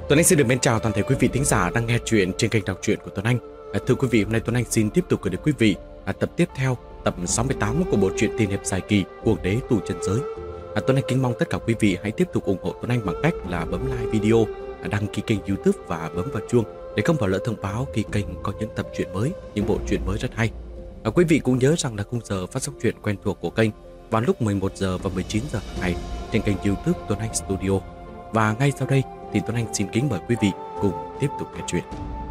Tuấn Anh xin được mến chào toàn thể quý vị thính giả đang nghe chuyện trên kênh đọc truyện của Tuấn Anh. Thưa quý vị, hôm nay Tuấn Anh xin tiếp tục gửi đến quý vị tập tiếp theo, tập 68 của bộ truyện tiên hiệp dài kỳ Cuồng đế tu chân giới. Tuấn Anh kính mong tất cả quý vị hãy tiếp tục ủng hộ Tuấn Anh bằng cách là bấm like video, đăng ký kênh YouTube và bấm vào chuông để không bỏ lỡ thông báo khi kênh có những tập truyện mới, những bộ truyện mới rất hay. Quý vị cũng nhớ rằng là khung giờ phát sóng truyện quen thuộc của kênh vào lúc 11 giờ và 19 giờ hàng ngày trên kênh YouTube Tuấn Anh Studio. Và ngay sau đây thì Tuấn Anh xin kính mời quý vị cùng tiếp tục nghe chuyện.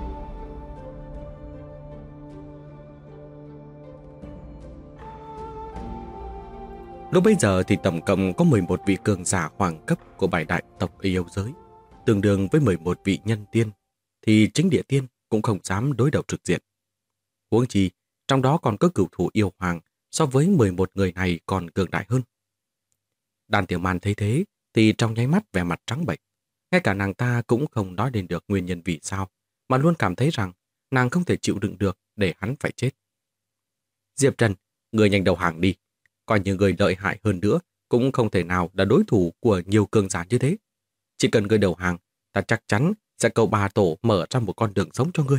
Lúc bấy giờ thì tổng cộng có 11 vị cường giả hoàng cấp của bảy đại tộc yêu giới, tương đương với 11 vị nhân tiên, thì chính địa tiên cũng không dám đối đầu trực diện. Huống chi, trong đó còn có cửu thủ yêu hoàng, so với 11 người này còn cường đại hơn. Đàn Tiểu Man thấy thế thì trong nháy mắt vẻ mặt trắng bệch. Ngay cả nàng ta cũng không nói đến được nguyên nhân vì sao, mà luôn cảm thấy rằng nàng không thể chịu đựng được để hắn phải chết. Diệp Trần, người nhanh đầu hàng đi. Coi như người lợi hại hơn nữa, cũng không thể nào là đối thủ của nhiều cường giả như thế. Chỉ cần người đầu hàng, ta chắc chắn sẽ cầu bà tổ mở ra một con đường sống cho ngươi.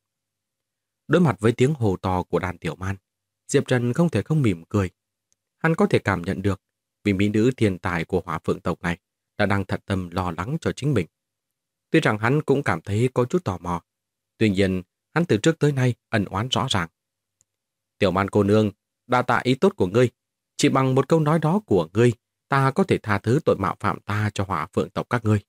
Đối mặt với tiếng hồ to của Đàn Tiểu Man, Diệp Trần không thể không mỉm cười. Hắn có thể cảm nhận được vì mỹ nữ thiên tài của Hỏa Phượng tộc này đã đang thật tâm lo lắng cho chính mình. Tuy rằng hắn cũng cảm thấy có chút tò mò, tuy nhiên hắn từ trước tới nay ẩn oán rõ ràng. Tiểu Man cô nương, đa tạ ý tốt của ngươi. Chỉ bằng một câu nói đó của ngươi, ta có thể tha thứ tội mạo phạm ta cho Hỏa Phượng tộc các ngươi.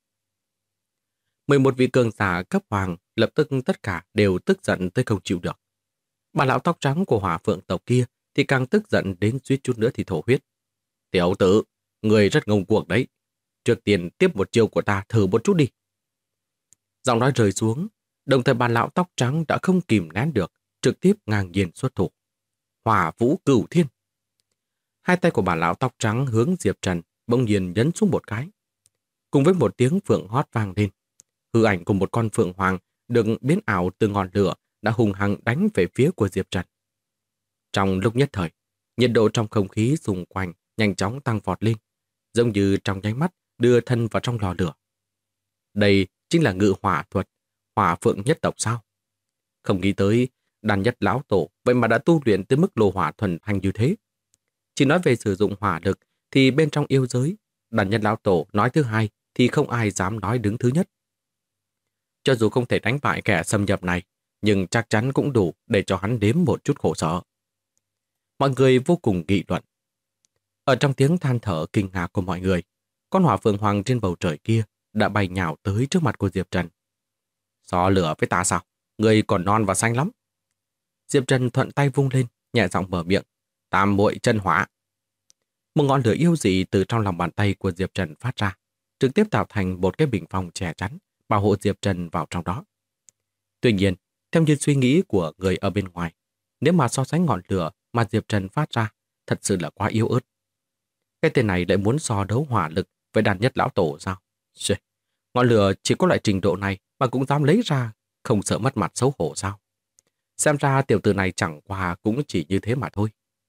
11 vị cường giả cấp hoàng lập tức tất cả đều tức giận tới không chịu được. Bà lão tóc trắng của Hỏa Phượng tộc kia thì càng tức giận đến suýt chút nữa thì thổ huyết. Tiểu tử, ngươi rất ngông cuồng đấy. Trước tiên tiếp một chiêu của ta thử một chút đi. Giọng nói rơi xuống, đồng thời bà lão tóc trắng đã không kìm nén được, trực tiếp ngang nhiên xuất thủ. Hỏa Vũ Cửu Thiên. Hai tay của bà lão tóc trắng hướng Diệp Trần bỗng nhiên nhấn xuống một cái. Cùng với một tiếng phượng hót vang lên, hư ảnh của một con phượng hoàng được biến ảo từ ngọn lửa đã hùng hăng đánh về phía của Diệp Trần. Trong lúc nhất thời, nhiệt độ trong không khí xung quanh nhanh chóng tăng vọt lên, giống như trong nháy mắt đưa thân vào trong lò lửa. Đây chính là ngự hỏa thuật, Hỏa Phượng nhất tộc sao? Không nghĩ tới, Đàn Nhất lão tổ vậy mà đã tu luyện tới mức lô hỏa thuần thanh như thế. Chỉ nói về sử dụng hỏa lực thì bên trong yêu giới, Đàn Nhất lão tổ nói thứ hai thì không ai dám nói đứng thứ nhất. Cho dù không thể đánh bại kẻ xâm nhập này, nhưng chắc chắn cũng đủ để cho hắn đếm một chút khổ sở. Mọi người vô cùng nghị luận. Ở trong tiếng than thở kinh ngạc của mọi người, con hỏa phượng hoàng trên bầu trời kia đã bay nhào tới trước mặt của Diệp Trần. So lửa với ta sao? Người còn non và xanh lắm. Diệp Trần thuận tay vung lên, nhẹ giọng mở miệng. Tam muội chân hỏa. Một ngọn lửa yêu dị từ trong lòng bàn tay của Diệp Trần phát ra, trực tiếp tạo thành một cái bình phong che chắn, bảo hộ Diệp Trần vào trong đó. Tuy nhiên, theo như suy nghĩ của người ở bên ngoài, nếu mà so sánh ngọn lửa mà Diệp Trần phát ra, thật sự là quá yếu ớt. Cái tên này lại muốn so đấu hỏa lực với Đàn Nhất lão tổ sao? Ngọn lửa chỉ có loại trình độ này mà cũng dám lấy ra, không sợ mất mặt xấu hổ sao? Xem ra tiểu tử này chẳng qua cũng chỉ như thế mà thôi.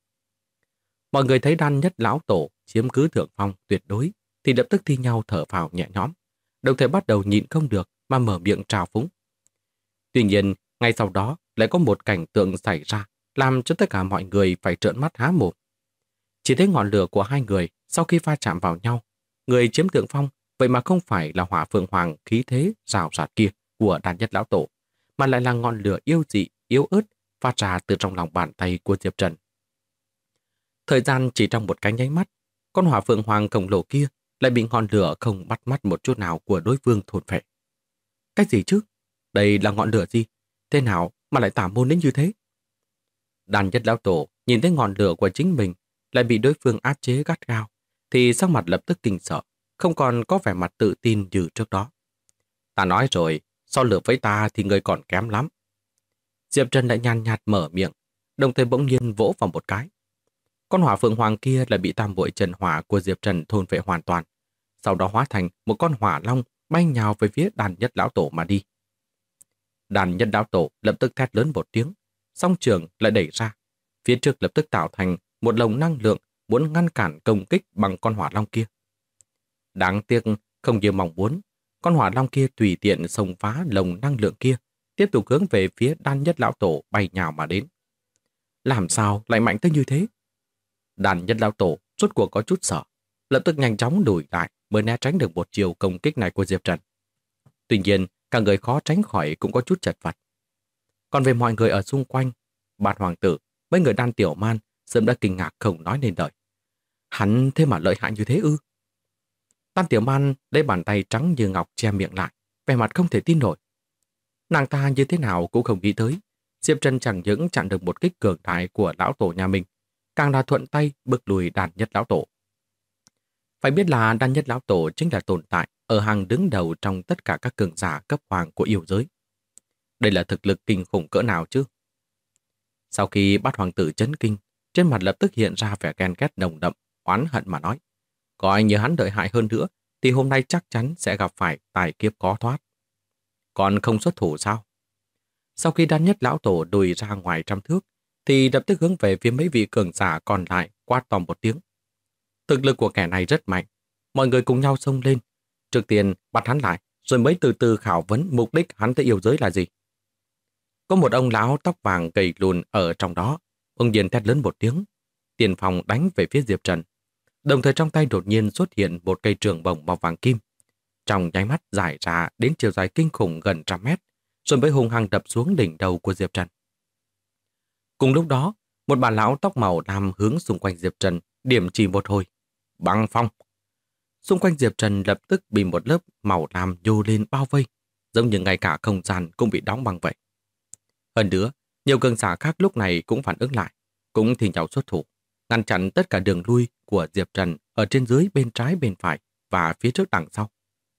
Mọi người thấy Đàn Nhất lão tổ chiếm cứ thượng phong tuyệt đối thì lập tức thi nhau thở phào nhẹ nhõm, đồng thời bắt đầu nhịn không được mà mở miệng trào phúng. Tuy nhiên, ngay sau đó lại có một cảnh tượng xảy ra làm cho tất cả mọi người phải trợn mắt há mồm. Chỉ thấy ngọn lửa của hai người sau khi va chạm vào nhau, người chiếm thượng phong vậy mà không phải là Hỏa Phượng Hoàng khí thế rào rạt kia của Đàn Nhất lão tổ, mà lại là ngọn lửa yêu dị, yếu ớt phát ra từ trong lòng bàn tay của Diệp Trần. Thời gian chỉ trong một cái nháy mắt, con Hỏa Phượng Hoàng khổng lồ kia lại bị ngọn lửa không bắt mắt một chút nào của đối phương thôn phệ. Cái gì chứ? Đây là ngọn lửa gì? Thế nào mà lại tả môn đến như thế? Đàn Nhất lão tổ nhìn thấy ngọn lửa của chính mình lại bị đối phương áp chế gắt gao, thì sắc mặt lập tức kinh sợ, không còn có vẻ mặt tự tin như trước đó. Ta nói rồi, so lửa với ta thì người còn kém lắm. Diệp Trần lại nhàn nhạt mở miệng, đồng thời bỗng nhiên vỗ vào một cái. Con hỏa phượng hoàng kia lại bị tam muội chân hỏa của Diệp Trần thôn phệ hoàn toàn, sau đó hóa thành một con hỏa long bay nhào về phía Đàn Nhất lão tổ mà đi. Đàn Nhất lão tổ lập tức thét lớn một tiếng, song trường lại đẩy ra, phía trước lập tức tạo thành một lồng năng lượng muốn ngăn cản công kích bằng con hỏa long kia. Đáng tiếc không như mong muốn, con hỏa long kia tùy tiện xông phá lồng năng lượng kia, tiếp tục hướng về phía Đan Nhất Lão Tổ bay nhào mà đến. Làm sao lại mạnh tới như thế? Đan Nhất Lão Tổ rốt cuộc có chút sợ, lập tức nhanh chóng lùi lại mới né tránh được một chiều công kích này của Diệp Trần. Tuy nhiên, cả người khó tránh khỏi cũng có chút chật vật. Còn về mọi người ở xung quanh, Bạt Hoàng Tử, mấy người Đan Tiểu Man sớm đã kinh ngạc không nói nên lời. Hắn thế mà lợi hại như thế ư? Đan Tiểu Man lấy bàn tay trắng như ngọc che miệng lại, vẻ mặt không thể tin nổi. Nàng ta như thế nào cũng không nghĩ tới, Diệp Trần chẳng những chặn được một kích cường đại của lão tổ nhà mình, càng là thuận tay bước lùi Đan Nhất Lão Tổ. Phải biết là Đan Nhất Lão Tổ chính là tồn tại ở hàng đứng đầu trong tất cả các cường giả cấp hoàng của yêu giới. Đây là thực lực kinh khủng cỡ nào chứ? Sau khi Bát Hoàng Tử chấn kinh, trên mặt lập tức hiện ra vẻ ghen ghét nồng đậm, oán hận mà nói. Coi như hắn lợi hại hơn nữa, thì hôm nay chắc chắn sẽ gặp phải tài kiếp khó thoát. Còn không xuất thủ sao? Sau khi Đan Nhất Lão Tổ đùi ra ngoài 100 thước, thì lập tức hướng về phía mấy vị cường giả còn lại quát to một tiếng. Thực lực của kẻ này rất mạnh, mọi người cùng nhau xông lên. Trước tiên bắt hắn lại, rồi mới từ từ khảo vấn mục đích hắn tới yêu giới là gì. Có một ông lão tóc vàng gầy lùn ở trong đó, ông điền thét lớn một tiếng, tiền phòng đánh về phía Diệp Trần. Đồng thời trong tay đột nhiên xuất hiện một cây trường bổng màu vàng kim. Trong nháy mắt dài ra đến chiều dài kinh khủng gần 100 mét, rồi mới hung hăng đập xuống đỉnh đầu của Diệp Trần. Cùng lúc đó, một bà lão tóc màu lam hướng xung quanh Diệp Trần, điểm chỉ một hồi. Băng phong! Xung quanh Diệp Trần lập tức bị một lớp màu lam nhô lên bao vây, giống như ngay cả không gian cũng bị đóng băng vậy. Hơn nữa, nhiều cường giả khác lúc này cũng phản ứng lại, cũng thì nhau xuất thủ, ngăn chặn tất cả đường lui của Diệp Trần ở trên dưới, bên trái, bên phải và phía trước đằng sau.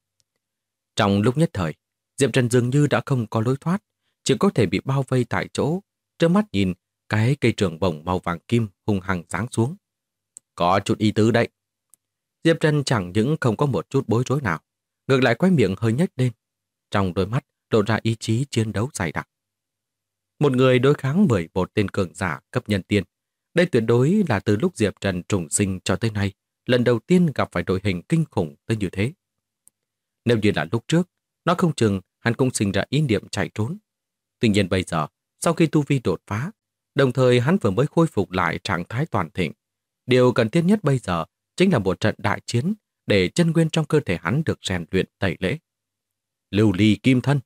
Trong lúc nhất thời, Diệp Trần dường như đã không có lối thoát, chỉ có thể bị bao vây tại chỗ, trơ mắt nhìn cái cây trường bổng màu vàng kim hung hăng giáng xuống. Có chút ý tứ đấy. Diệp Trần chẳng những không có một chút bối rối nào, ngược lại quay miệng hơi nhếch lên, trong đôi mắt lộ ra ý chí chiến đấu dày đặc. Một người đối kháng 11 tên cường giả cấp nhân tiên, đây tuyệt đối là từ lúc Diệp Trần trùng sinh cho tới nay, lần đầu tiên gặp phải đội hình kinh khủng tới như thế. Nếu như là lúc trước, nó không chừng hắn cũng sinh ra ý niệm chạy trốn. Tuy nhiên bây giờ, sau khi tu vi đột phá, đồng thời hắn vừa mới khôi phục lại trạng thái toàn thịnh, điều cần thiết nhất bây giờ chính là một trận đại chiến để chân nguyên trong cơ thể hắn được rèn luyện tẩy lễ. Lưu ly kim thân.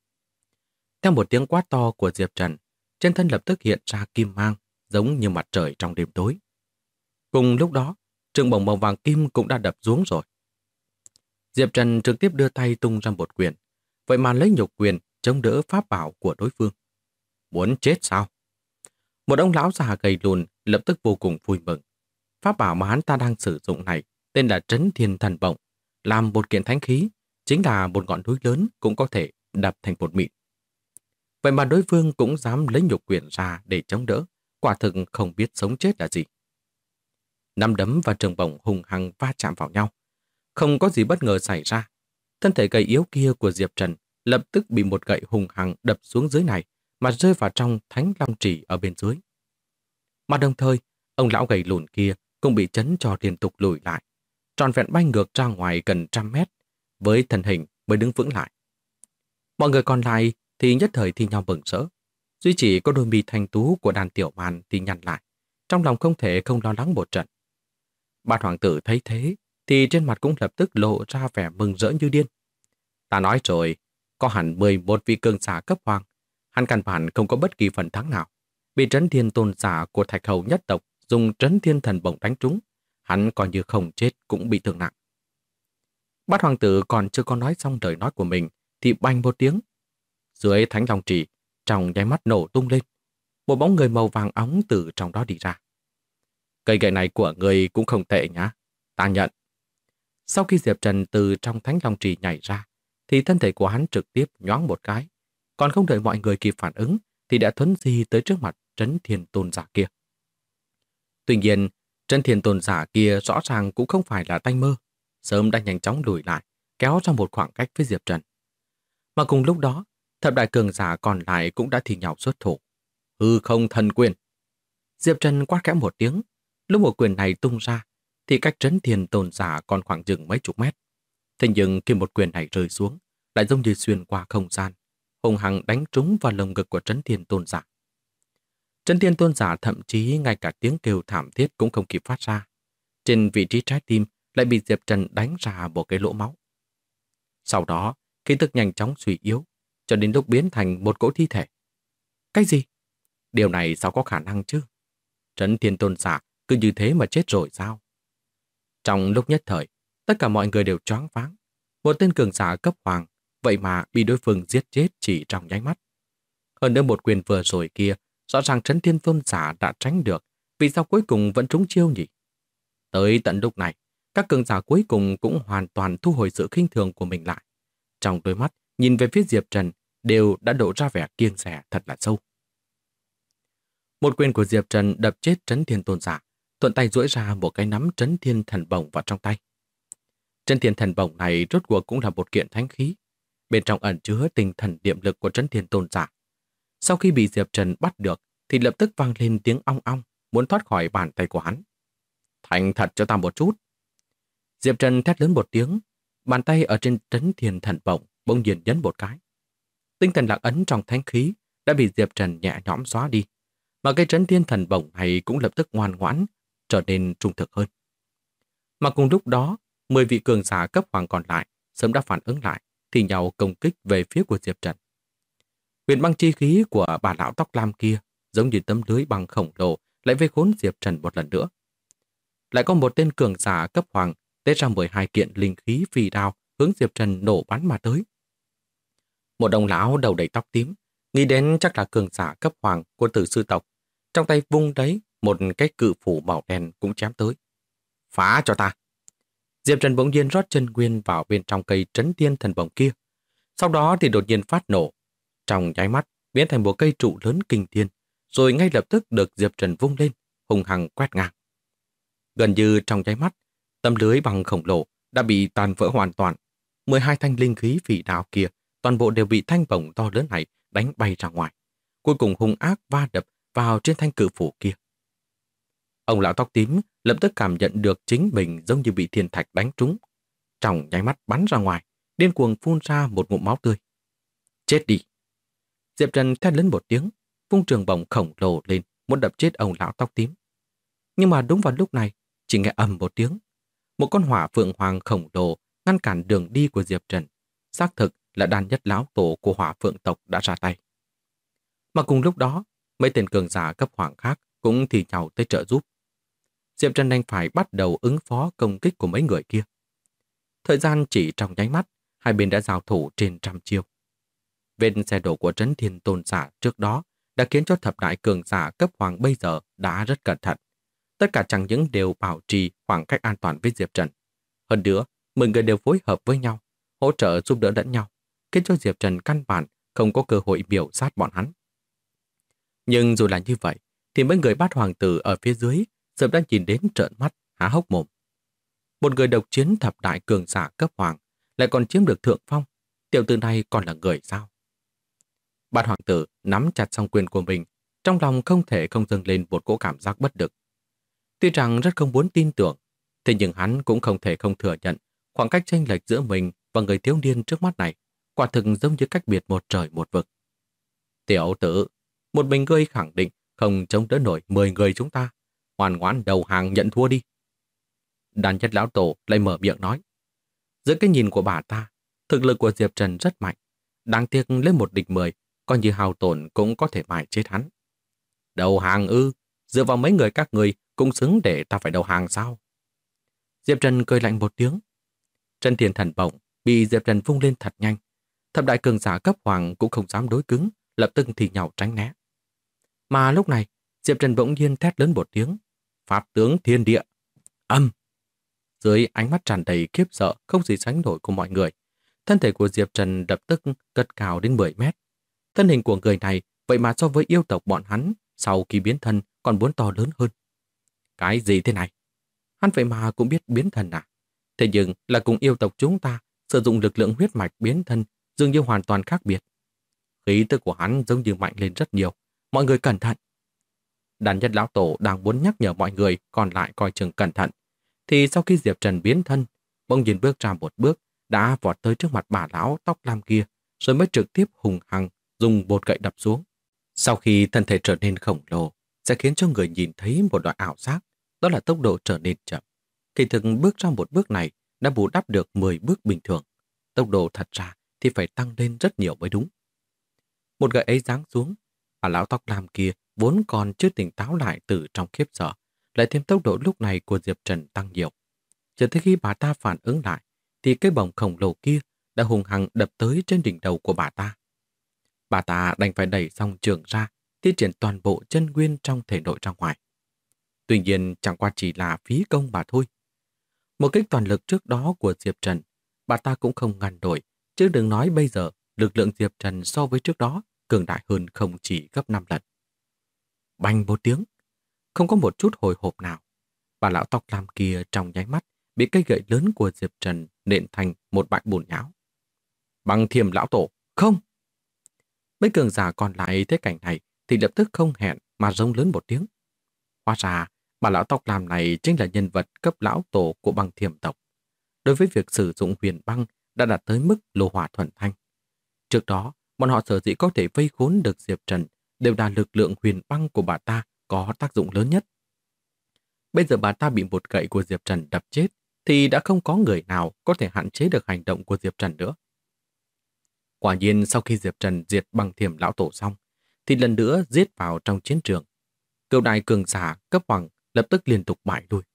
Theo một tiếng quát to của Diệp Trần, trên thân lập tức hiện ra kim mang, giống như mặt trời trong đêm tối. Cùng lúc đó, trường bổng màu vàng kim cũng đã đập xuống rồi. Diệp Trần trực tiếp đưa tay tung ra một quyền, vậy mà lấy nhục quyền chống đỡ pháp bảo của đối phương. Muốn chết sao? Một ông lão già gầy lùn lập tức vô cùng vui mừng. Pháp bảo mà hắn ta đang sử dụng này tên là Trấn Thiên Thần Bổng, làm một kiện thánh khí, chính là một ngọn núi lớn cũng có thể đập thành bột mịn. Vậy mà đối phương cũng dám lấy nhục quyền ra để chống đỡ, quả thực không biết sống chết là gì. Nắm đấm và trường bổng hùng hăng va chạm vào nhau. Không có gì bất ngờ xảy ra. Thân thể gầy yếu kia của Diệp Trần lập tức bị một gậy hùng hăng đập xuống dưới này, mà rơi vào trong Thánh Long Trì ở bên dưới. Mà đồng thời, ông lão gầy lùn kia cũng bị chấn cho liên tục lùi lại, tròn vẹn bay ngược ra ngoài gần 100 mét, với thân hình mới đứng vững lại. Mọi người còn lại thì nhất thời thi nhau mừng rỡ. Duy chỉ có đôi mi thanh tú của Đan Tiểu Man thì nhăn lại, trong lòng không thể không lo lắng một trận. Bát Hoàng Tử thấy thế thì trên mặt cũng lập tức lộ ra vẻ mừng rỡ như điên. Ta nói rồi, có hẳn 11 vị cường giả cấp hoàng, hắn căn bản không có bất kỳ phần thắng nào. Bị Trấn Thiên tôn giả của Thạch Hầu nhất tộc dùng Trấn Thiên Thần Bổng đánh trúng, hắn coi như không chết cũng bị thương nặng. Bát Hoàng Tử còn chưa có nói xong lời nói của mình thì bành một tiếng. Dưới Thánh Long Trì, trong nháy mắt nổ tung lên. Một bóng người màu vàng óng từ trong đó đi ra. Cây gậy này của người cũng không tệ nhá, ta nhận. Sau khi Diệp Trần từ trong Thánh Long Trì nhảy ra, thì thân thể của hắn trực tiếp nhoáng một cái. Còn không đợi mọi người kịp phản ứng, thì đã thuấn di tới trước mặt Trấn Thiên Tôn giả kia. Tuy nhiên, Trấn Thiên Tôn giả kia rõ ràng cũng không phải là tay mơ, sớm đã nhanh chóng lùi lại, kéo ra một khoảng cách với Diệp Trần. Mà cùng lúc đó, thập đại cường giả còn lại cũng đã thì nhau xuất thủ. Hư không thần quyền. Diệp Trần quát khẽ một tiếng, lúc một quyền này tung ra, thì cách Trấn Thiên Tôn giả còn khoảng chừng mấy chục mét. Thế nhưng khi một quyền này rơi xuống, lại giống như xuyên qua không gian, hùng hăng đánh trúng vào lồng ngực của Trấn Thiên Tôn Giả. Trấn Thiên Tôn Giả thậm chí ngay cả tiếng kêu thảm thiết cũng không kịp phát ra. Trên vị trí trái tim lại bị Diệp Trần đánh ra một cái lỗ máu. Sau đó, khí tức nhanh chóng suy yếu, cho đến lúc biến thành một cỗ thi thể. Cái gì? Điều này sao có khả năng chứ? Trấn Thiên Tôn Giả cứ như thế mà chết rồi sao? Trong lúc nhất thời, tất cả mọi người đều choáng váng. Một tên cường giả cấp hoàng, vậy mà bị đối phương giết chết chỉ trong nháy mắt. Hơn nữa một quyền vừa rồi kia, rõ ràng Trấn Thiên Tôn Giả đã tránh được, vì sao cuối cùng vẫn trúng chiêu nhỉ? Tới tận lúc này, các cường giả cuối cùng cũng hoàn toàn thu hồi sự khinh thường của mình lại. Trong đôi mắt, nhìn về phía Diệp Trần, đều đã đổ ra vẻ kiêng dè thật là sâu. Một quyền của Diệp Trần đập chết Trấn Thiên Tôn Giả, thuận tay duỗi ra một cái nắm Trấn Thiên Thần Bổng vào trong tay. Trấn Thiên Thần Bổng này rốt cuộc cũng là một kiện thánh khí, bên trong ẩn chứa tinh thần niệm lực của Trấn Thiên Tôn Giả. Sau khi bị Diệp Trần bắt được, thì lập tức vang lên tiếng ong ong, muốn thoát khỏi bàn tay của hắn. Thành thật cho ta một chút. Diệp Trần thét lớn một tiếng, bàn tay ở trên Trấn Thiên Thần Bổng bỗng nhiên nhấn một cái. Tinh thần lạc ấn trong thánh khí đã bị Diệp Trần nhẹ nhõm xóa đi, mà cái Trấn Thiên Thần Bổng này cũng lập tức ngoan ngoãn, trở nên trung thực hơn. Mà cùng lúc đó, 10 vị cường giả cấp hoàng còn lại sớm đã phản ứng lại, thì nhau công kích về phía của Diệp Trần. Huyền băng chi khí của bà lão tóc lam kia giống như tấm lưới băng khổng lồ lại vây khốn Diệp Trần một lần nữa. Lại có một tên cường giả cấp hoàng tế ra 12 kiện linh khí phi đao hướng Diệp Trần nổ bắn mà tới. Một ông lão đầu đầy tóc tím, nghĩ đến chắc là cường giả cấp hoàng của Tử Sư tộc, trong tay vung đấy một cái cự phủ màu đen cũng chém tới. Phá cho ta! Diệp Trần bỗng nhiên rót chân nguyên vào bên trong cây Trấn Thiên Thần Bổng kia. Sau đó thì đột nhiên phát nổ. Trong nháy mắt biến thành một cây trụ lớn kinh thiên, rồi ngay lập tức được Diệp Trần vung lên, hùng hăng quét ngang. Gần như trong nháy mắt, tấm lưới bằng khổng lồ đã bị tan vỡ hoàn toàn. 12 thanh linh khí phỉ đao kia toàn bộ đều bị thanh bổng to lớn này đánh bay ra ngoài. Cuối cùng hung ác va đập vào trên thanh cự phủ kia. Ông lão tóc tím lập tức cảm nhận được chính mình giống như bị thiên thạch đánh trúng. Trong nháy mắt bắn ra ngoài, điên cuồng phun ra một ngụm máu tươi. Chết đi! Diệp Trần thét lớn một tiếng, vung trường bổng khổng lồ lên, muốn đập chết ông lão tóc tím. Nhưng mà đúng vào lúc này, chỉ nghe ầm một tiếng. Một con hỏa phượng hoàng khổng lồ ngăn cản đường đi của Diệp Trần. Xác thực là đàn nhất lão tổ của hỏa phượng tộc đã ra tay. Mà cùng lúc đó, mấy tên cường giả cấp hoàng khác cũng thì nhau tới trợ giúp. Diệp Trần đành phải bắt đầu ứng phó công kích của mấy người kia. Thời gian chỉ trong nháy mắt, hai bên đã giao thủ trên trăm chiêu. Vết xe đổ của Trấn Thiên Tôn Giả trước đó đã khiến cho thập đại cường giả cấp hoàng bây giờ đã rất cẩn thận. Tất cả chẳng những đều bảo trì khoảng cách an toàn với Diệp Trần. Hơn nữa, 10 người đều phối hợp với nhau, hỗ trợ giúp đỡ lẫn nhau, khiến cho Diệp Trần căn bản không có cơ hội miểu sát bọn hắn. Nhưng dù là như vậy, thì mấy người bát hoàng tử ở phía dưới sớm đã nhìn đến trợn mắt, há hốc mồm. Một người độc chiến thập đại cường giả cấp hoàng lại còn chiếm được thượng phong. Tiểu tử này còn là người sao? Bát hoàng tử nắm chặt song quyền của mình, trong lòng không thể không dâng lên một cỗ cảm giác bất lực. Tuy rằng rất không muốn tin tưởng, thế nhưng hắn cũng không thể không thừa nhận khoảng cách chênh lệch giữa mình và người thiếu niên trước mắt này quả thực giống như cách biệt một trời một vực. Tiểu tử, một mình ngươi khẳng định không chống đỡ nổi 10 người chúng ta, ngoan ngoãn đầu hàng nhận thua đi. Đàn nhất lão tổ lại mở miệng nói. Dưới cái nhìn của bà ta, thực lực của Diệp Trần rất mạnh, đáng tiếc lên một địch 10, coi như hao tổn cũng có thể mài chết hắn. Đầu hàng ư? Dựa vào mấy người các người cũng xứng để ta phải đầu hàng sao? Diệp Trần cười lạnh một tiếng. Trấn Thiên Thần Bổng bị Diệp Trần vung lên thật nhanh. Thập đại cường giả cấp hoàng cũng không dám đối cứng, lập tức thì nhào tránh né. Mà lúc này, Diệp Trần bỗng nhiên thét lớn một tiếng. Pháp tướng thiên địa. Âm! Dưới ánh mắt tràn đầy khiếp sợ không gì sánh nổi của mọi người, thân thể của Diệp Trần lập tức cất cao đến 10 mét. Thân hình của người này vậy mà so với yêu tộc bọn hắn sau khi biến thân còn muốn to lớn hơn. Cái gì thế này? Hắn vậy mà cũng biết biến thân à? Thế nhưng là cùng yêu tộc chúng ta sử dụng lực lượng huyết mạch biến thân dường như hoàn toàn khác biệt. Khí tức của hắn giống như mạnh lên rất nhiều. Mọi người cẩn thận. Đàn nhất lão tổ đang muốn nhắc nhở mọi người còn lại coi chừng cẩn thận. Thì sau khi Diệp Trần biến thân, bỗng nhiên bước ra một bước, đã vọt tới trước mặt bà lão tóc lam kia, rồi mới trực tiếp hùng hăng dùng bột gậy đập xuống. Sau khi thân thể trở nên khổng lồ, sẽ khiến cho người nhìn thấy một loại ảo giác, đó là tốc độ trở nên chậm. Kỳ thực bước ra một bước này đã bù đắp được 10 bước bình thường. Tốc độ thật ra thì phải tăng lên rất nhiều mới đúng. Một gậy ấy giáng xuống, bà lão tóc lam kia vốn còn chưa tỉnh táo lại từ trong khiếp sợ, lại thêm tốc độ lúc này của Diệp Trần tăng nhiều. Cho tới khi bà ta phản ứng lại, thì cái bổng khổng lồ kia đã hùng hăng đập tới trên đỉnh đầu của bà ta. Bà ta đành phải đẩy song trường ra, thi triển toàn bộ chân nguyên trong thể nội ra ngoài. Tuy nhiên chẳng qua chỉ là phí công bà thôi. Một kích toàn lực trước đó của Diệp Trần, bà ta cũng không ngăn nổi, chứ đừng nói bây giờ lực lượng Diệp Trần so với trước đó cường đại hơn không chỉ gấp 5 lần. Bành một tiếng, không có một chút hồi hộp nào. Bà lão tóc lam kia trong nháy mắt bị cây gậy lớn của Diệp Trần nện thành một bãi bùn nhão. Băng Thiềm lão tổ, không! Mấy cường giả còn lại thấy cảnh này thì lập tức không hẹn mà rống lớn một tiếng. Hóa ra, bà lão tóc lam này chính là nhân vật cấp lão tổ của Băng Thiềm tộc. Đối với việc sử dụng huyền băng đã đạt tới mức lô hỏa thuần thanh. Trước đó, bọn họ sở dĩ có thể vây khốn được Diệp Trần đều là lực lượng huyền băng của bà ta có tác dụng lớn nhất. Bây giờ bà ta bị một gậy của Diệp Trần đập chết thì đã không có người nào có thể hạn chế được hành động của Diệp Trần nữa. Quả nhiên sau khi Diệp Trần diệt Băng Thiềm lão tổ xong, thì lần nữa giết vào trong chiến trường. Cựu đại cường giả cấp hoàng lập tức liên tục bại lui.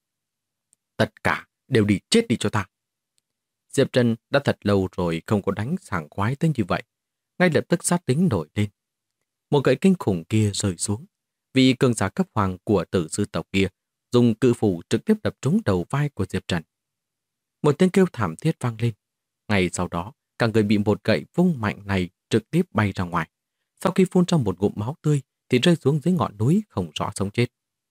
Tất cả đều đi chết đi cho ta. Diệp Trần đã thật lâu rồi không có đánh sảng khoái tới như vậy. Ngay lập tức sát tính nổi lên. Một gậy kinh khủng kia rơi xuống. Vị cường giả cấp hoàng của tử sư tộc kia dùng cự phủ trực tiếp đập trúng đầu vai của Diệp Trần. Một tiếng kêu thảm thiết vang lên. Ngay sau đó, cả người bị một gậy vung mạnh này trực tiếp bay ra ngoài. Sau khi phun ra một ngụm máu tươi thì rơi xuống dưới ngọn núi không rõ sống chết.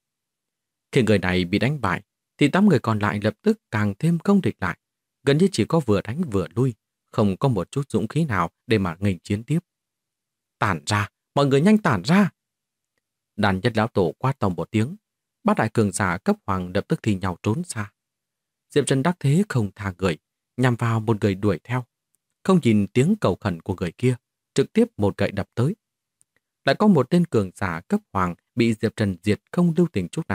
Khi người này bị đánh bại, thì 8 người còn lại lập tức càng thêm công địch lại. Gần như chỉ có vừa đánh vừa lui, không có một chút dũng khí nào để mà nghênh chiến tiếp. Tản ra, mọi người nhanh tản ra! Đàn nhất lão tổ quát to một tiếng, bát đại cường giả cấp hoàng lập tức thì nhau trốn xa. Diệp Trần đắc thế không tha người, nhằm vào một người đuổi theo. Không nhìn tiếng cầu khẩn của người kia, trực tiếp một gậy đập tới. Lại có một tên cường giả cấp hoàng bị Diệp Trần diệt không lưu tình chút nào.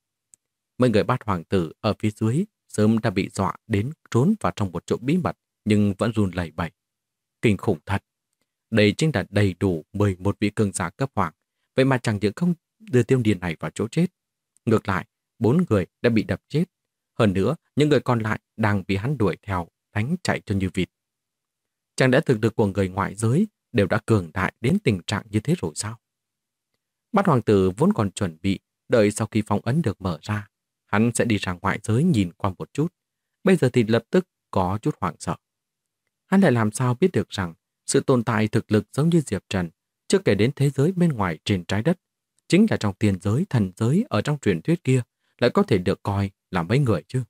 Mấy người bát hoàng tử ở phía dưới sớm đã bị dọa đến trốn vào trong một chỗ bí mật nhưng vẫn run lẩy bẩy. Kinh khủng thật. Đây chính là đầy đủ 11 vị cường giả cấp hoàng. Vậy mà chẳng những không đưa Tiêu Điền này vào chỗ chết. Ngược lại, 4 người đã bị đập chết. Hơn nữa, những người còn lại đang bị hắn đuổi theo, đánh chạy cho như vịt. Chẳng lẽ thực lực của người ngoại giới đều đã cường đại đến tình trạng như thế rồi sao? Bát hoàng tử vốn còn chuẩn bị đợi sau khi phong ấn được mở ra, hắn sẽ đi ra ngoại giới nhìn qua một chút. Bây giờ thì lập tức có chút hoảng sợ. Hắn lại làm sao biết được rằng sự tồn tại thực lực giống như Diệp Trần, chưa kể đến thế giới bên ngoài trên trái đất, chính là trong tiền giới, thần giới ở trong truyền thuyết kia, lại có thể được coi là mấy người chứ.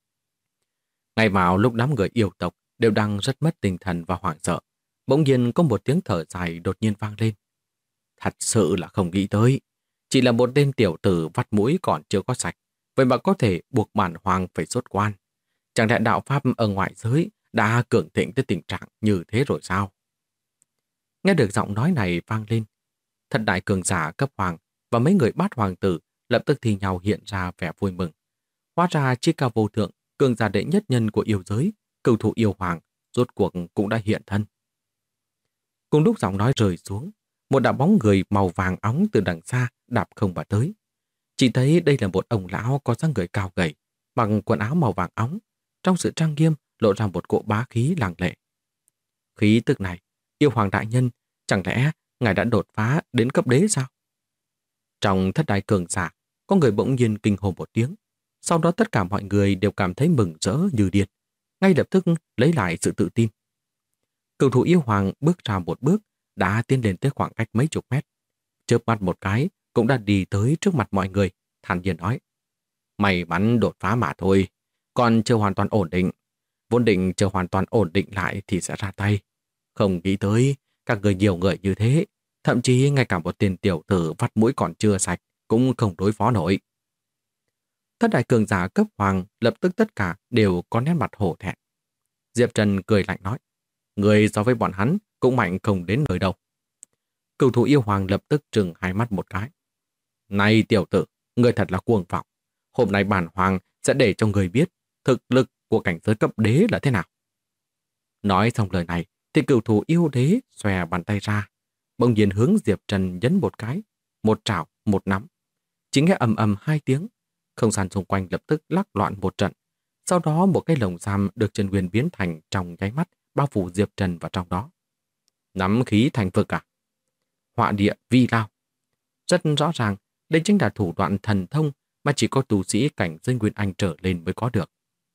Ngay vào lúc đám người yêu tộc đều đang rất mất tinh thần và hoảng sợ, bỗng nhiên có một tiếng thở dài đột nhiên vang lên. Thật sự là không nghĩ tới, chỉ là một tên tiểu tử vắt mũi còn chưa có sạch, vậy mà có thể buộc bản hoàng phải sốt quan. Chẳng lẽ đạo pháp ở ngoại giới đã cường thịnh tới tình trạng như thế rồi sao? Nghe được giọng nói này vang lên, thật đại cường giả cấp hoàng và mấy người bát hoàng tử lập tức thì nhau hiện ra vẻ vui mừng. Hóa ra chi cao vô thượng, cường giả đệ nhất nhân của yêu giới, cửu thủ yêu hoàng, rốt cuộc cũng đã hiện thân. Cùng lúc giọng nói rơi xuống, một đạo bóng người màu vàng óng từ đằng xa đạp không mà tới. Chỉ thấy đây là một ông lão có dáng người cao gầy, mặc quần áo màu vàng óng, trong sự trang nghiêm lộ ra một cỗ bá khí làng lệ. Khí tức này, yêu hoàng đại nhân, chẳng lẽ ngài đã đột phá đến cấp đế sao? Trong thất đại cường giả, có người bỗng nhiên kinh hô một tiếng. Sau đó tất cả mọi người đều cảm thấy mừng rỡ như điên, ngay lập tức lấy lại sự tự tin. Cửu thủ yêu hoàng bước ra một bước, đã tiến lên tới khoảng cách mấy chục mét. Chớp mắt một cái, cũng đã đi tới trước mặt mọi người, thản nhiên nói. May mắn đột phá mà thôi, còn chưa hoàn toàn ổn định. Vốn định chờ hoàn toàn ổn định lại thì sẽ ra tay. Không nghĩ tới, các người nhiều người như thế, thậm chí ngay cả một tên tiểu tử vắt mũi còn chưa sạch cũng không đối phó nổi. Thất đại cường giả cấp hoàng lập tức tất cả đều có nét mặt hổ thẹn. Diệp Trần cười lạnh nói, người so với bọn hắn cũng mạnh không đến nơi đâu. Cửu thủ yêu hoàng lập tức trừng hai mắt một cái. Này tiểu tử, người thật là cuồng vọng. Hôm nay bản hoàng sẽ để cho người biết thực lực của cảnh giới cấp đế là thế nào. Nói xong lời này, thì cửu thủ yêu đế xòe bàn tay ra, bỗng nhiên hướng Diệp Trần nhấn một cái, một trảo, một nắm. Chỉ nghe ầm ầm hai tiếng, không gian xung quanh lập tức lắc loạn một trận. Sau đó một cái lồng giam được Trần Nguyên biến thành trong nháy mắt, bao phủ Diệp Trần vào trong đó. Nắm khí thành vực à? Họa địa vi lao. Rất rõ ràng, đây chính là thủ đoạn thần thông mà chỉ có tu sĩ cảnh giới Nguyên Anh trở lên mới có được.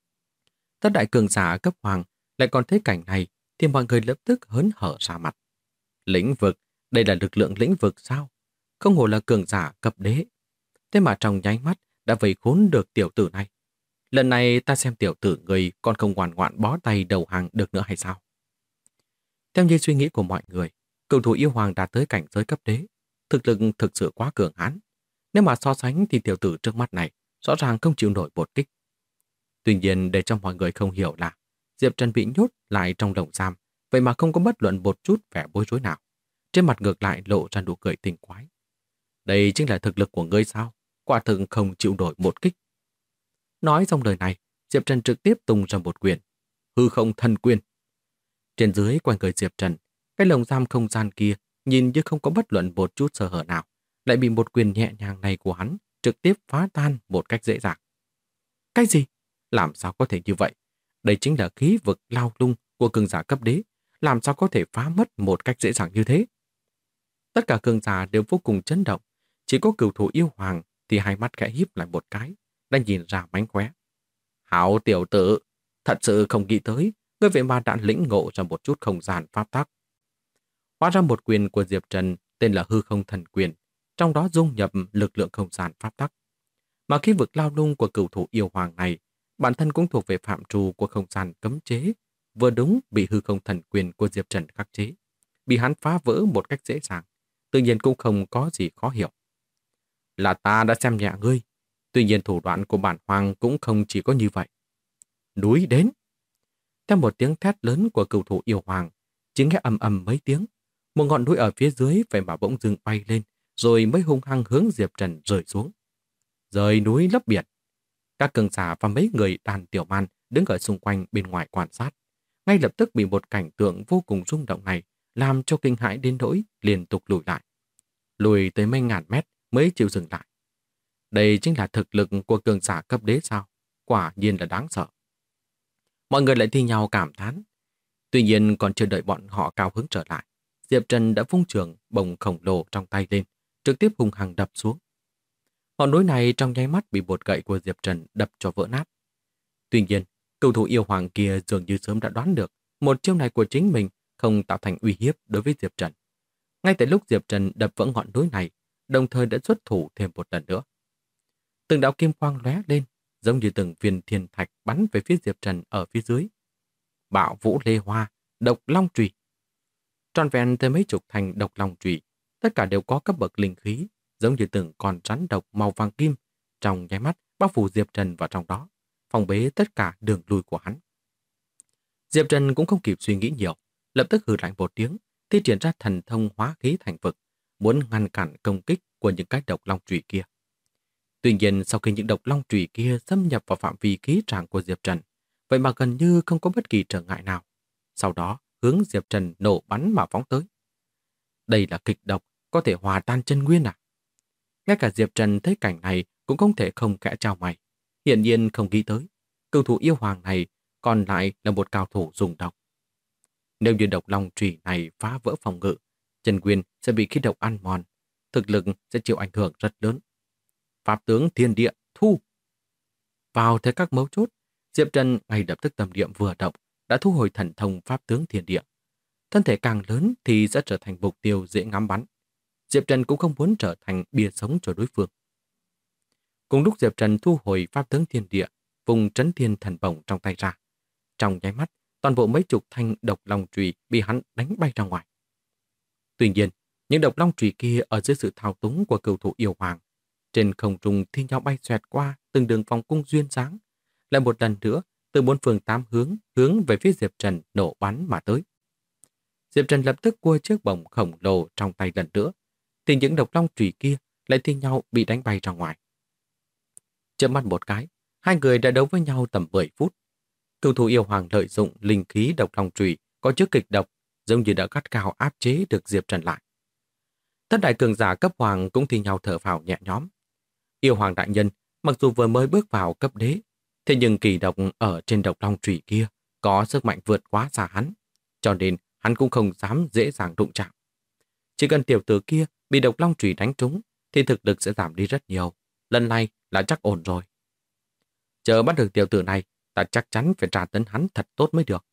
Tất đại cường giả cấp hoàng lại còn thấy cảnh này thì mọi người lập tức hớn hở ra mặt. Lĩnh vực, đây là lực lượng lĩnh vực sao? Không hồ là cường giả cấp đế. Thế mà trong nháy mắt đã vây khốn được tiểu tử này. Lần này ta xem tiểu tử người còn không ngoan ngoãn bó tay đầu hàng được nữa hay sao? Theo như suy nghĩ của mọi người, cửu thủ yêu hoàng đã tới cảnh giới cấp đế. Thực lực thực sự quá cường hãn. Nếu mà so sánh thì tiểu tử trước mắt này rõ ràng không chịu nổi một kích. Tuy nhiên để cho mọi người không hiểu là Diệp Trần bị nhốt lại trong lồng giam, vậy mà không có bất luận một chút vẻ bối rối nào. Trên mặt ngược lại lộ ra nụ cười tinh quái. Đây chính là thực lực của ngươi sao? Quả thực không chịu nổi một kích. Nói xong lời này, Diệp Trần trực tiếp tung ra một quyền. Hư không thần quyền. Trên dưới quanh người Diệp Trần, cái lồng giam không gian kia nhìn như không có bất luận một chút sơ hở nào, lại bị một quyền nhẹ nhàng này của hắn trực tiếp phá tan một cách dễ dàng. Cái gì? Làm sao có thể như vậy? Đây chính là khí vực lao lung của cường giả cấp đế, làm sao có thể phá mất một cách dễ dàng như thế? Tất cả cường giả đều vô cùng chấn động, chỉ có cửu thủ yêu hoàng thì hai mắt khẽ híp lại một cái, đang nhìn ra mánh khóe. Hảo tiểu tử, thật sự không nghĩ tới, ngươi vậy mà đã lĩnh ngộ ra một chút không gian pháp tắc. Hóa ra một quyền của Diệp Trần tên là hư không thần quyền, trong đó dung nhập lực lượng không gian pháp tắc. Mà khí vực lao lung của cửu thủ yêu hoàng này, bản thân cũng thuộc về phạm trù của không gian cấm chế, vừa đúng bị hư không thần quyền của Diệp Trần khắc chế, bị hắn phá vỡ một cách dễ dàng, tự nhiên cũng không có gì khó hiểu. Là ta đã xem nhẹ ngươi, tuy nhiên thủ đoạn của bản hoàng cũng không chỉ có như vậy. Núi đến! Theo một tiếng thét lớn của cửu thủ yêu hoàng, chỉ nghe ầm ầm mấy tiếng, một ngọn núi ở phía dưới phải mà bỗng dưng bay lên, rồi mới hung hăng hướng Diệp Trần rơi xuống. Rời núi lấp biển. Các cường giả và mấy người đàn tiểu man đứng ở xung quanh bên ngoài quan sát, ngay lập tức bị một cảnh tượng vô cùng rung động này làm cho kinh hãi đến nỗi liên tục lùi lại. Lùi tới mấy ngàn mét mới chịu dừng lại. Đây chính là thực lực của cường giả cấp đế sao? Quả nhiên là đáng sợ. Mọi người lại thi nhau cảm thán. Tuy nhiên còn chưa đợi bọn họ cao hứng trở lại, Diệp Trần đã vung trường bồng khổng lồ trong tay lên, trực tiếp hung hăng đập xuống. Ngọn núi này trong nháy mắt bị một gậy của Diệp Trần đập cho vỡ nát. Tuy nhiên, cửu thủ yêu hoàng kia dường như sớm đã đoán được một chiêu này của chính mình không tạo thành uy hiếp đối với Diệp Trần. Ngay tại lúc Diệp Trần đập vỡ ngọn núi này, đồng thời đã xuất thủ thêm một lần nữa. Từng đạo kim quang lóe lên, giống như từng viên thiên thạch bắn về phía Diệp Trần ở phía dưới. Bạo vũ lê hoa, độc long chùy. Tròn vẹn tới mấy chục thành độc long chùy, tất cả đều có cấp bậc linh khí, giống như từng con rắn độc màu vàng kim, trong nháy mắt bao phủ Diệp Trần vào trong đó, phòng bế tất cả đường lui của hắn. Diệp Trần cũng không kịp suy nghĩ nhiều, lập tức hừ lạnh một tiếng, thi triển ra thần thông hóa khí thành vực, muốn ngăn cản công kích của những cái độc long chùy kia. Tuy nhiên, sau khi những độc long chùy kia xâm nhập vào phạm vi khí tràng của Diệp Trần, vậy mà gần như không có bất kỳ trở ngại nào. Sau đó, hướng Diệp Trần nổ bắn mà phóng tới. Đây là kịch độc, có thể hòa tan chân nguyên à? Ngay cả Diệp Trần thấy cảnh này cũng không thể không kẽ chào mày. Hiển nhiên không nghĩ tới, cửu thủ yêu hoàng này còn lại là một cao thủ dùng độc. Nếu như độc long chùy này phá vỡ phòng ngự, chân nguyên sẽ bị khí độc ăn mòn, thực lực sẽ chịu ảnh hưởng rất lớn. Pháp tướng thiên địa thu. Vào thời các mấu chốt, Diệp Trần ngay lập tức tâm niệm vừa động, đã thu hồi thần thông pháp tướng thiên địa. Thân thể càng lớn thì sẽ trở thành mục tiêu dễ ngắm bắn. Diệp Trần cũng không muốn trở thành bia sống cho đối phương. Cùng lúc Diệp Trần thu hồi pháp tướng thiên địa, vùng trấn thiên thần bổng trong tay ra. Trong nháy mắt, toàn bộ mấy chục thanh độc long chùy bị hắn đánh bay ra ngoài. Tuy nhiên, những độc long chùy kia ở dưới sự thao túng của cửu thủ yêu hoàng, trên không trung thi nhau bay xoẹt qua từng đường vòng cung duyên dáng, lại một lần nữa từ bốn phương tám hướng về phía Diệp Trần nổ bắn mà tới. Diệp Trần lập tức cua chiếc bổng khổng lồ trong tay lần nữa, thì những độc long chùy kia lại thi nhau bị đánh bay ra ngoài. Chớp mắt một cái, hai người đã đấu với nhau tầm 10 phút. Cửu thủ yêu hoàng lợi dụng linh khí độc long chùy có chứa kịch độc, giống như đã gắt gao áp chế được Diệp Trần lại. Thất đại cường giả cấp hoàng cũng thi nhau thở phào nhẹ nhõm. Yêu hoàng đại nhân, mặc dù vừa mới bước vào cấp đế, thế nhưng kỳ độc ở trên độc long chùy kia có sức mạnh vượt quá xa hắn, cho nên hắn cũng không dám dễ dàng đụng chạm. Chỉ cần tiểu tử kia bị độc long chùy đánh trúng, thì thực lực sẽ giảm đi rất nhiều. Lần này là chắc ổn rồi. Chờ bắt được tiểu tử này, ta chắc chắn phải tra tấn hắn thật tốt mới được.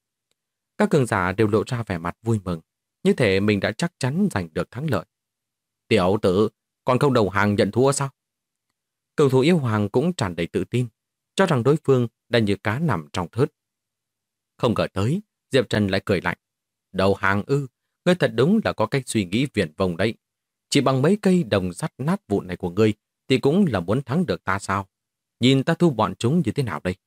Các cường giả đều lộ ra vẻ mặt vui mừng, như thể mình đã chắc chắn giành được thắng lợi. Tiểu tử, còn không đầu hàng nhận thua sao? Cầu thủ yêu hoàng cũng tràn đầy tự tin, cho rằng đối phương đã như cá nằm trong thớt. Không ngờ tới, Diệp Trần lại cười lạnh. Đầu hàng ư, ngươi thật đúng là có cách suy nghĩ viển vông đấy. Chỉ bằng mấy cây đồng sắt nát vụn này của ngươi thì cũng là muốn thắng được ta sao? Nhìn ta thu bọn chúng như thế nào đây?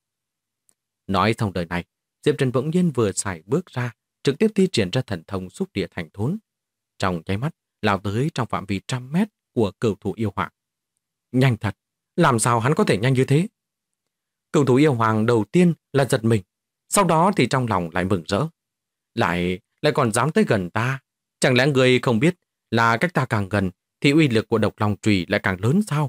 Nói xong lời này, Diệp Trần bỗng nhiên vừa xài bước ra, trực tiếp thi triển ra thần thông xúc địa thành thốn. Trong nháy mắt, lao tới trong phạm vi 100 mét của cửu thủ yêu hoàng. Nhanh thật, làm sao hắn có thể nhanh như thế? Cửu thủ yêu hoàng đầu tiên là giật mình, sau đó thì trong lòng lại mừng rỡ. Lại còn dám tới gần ta. Chẳng lẽ người không biết là cách ta càng gần thì uy lực của độc long chùy lại càng lớn sao?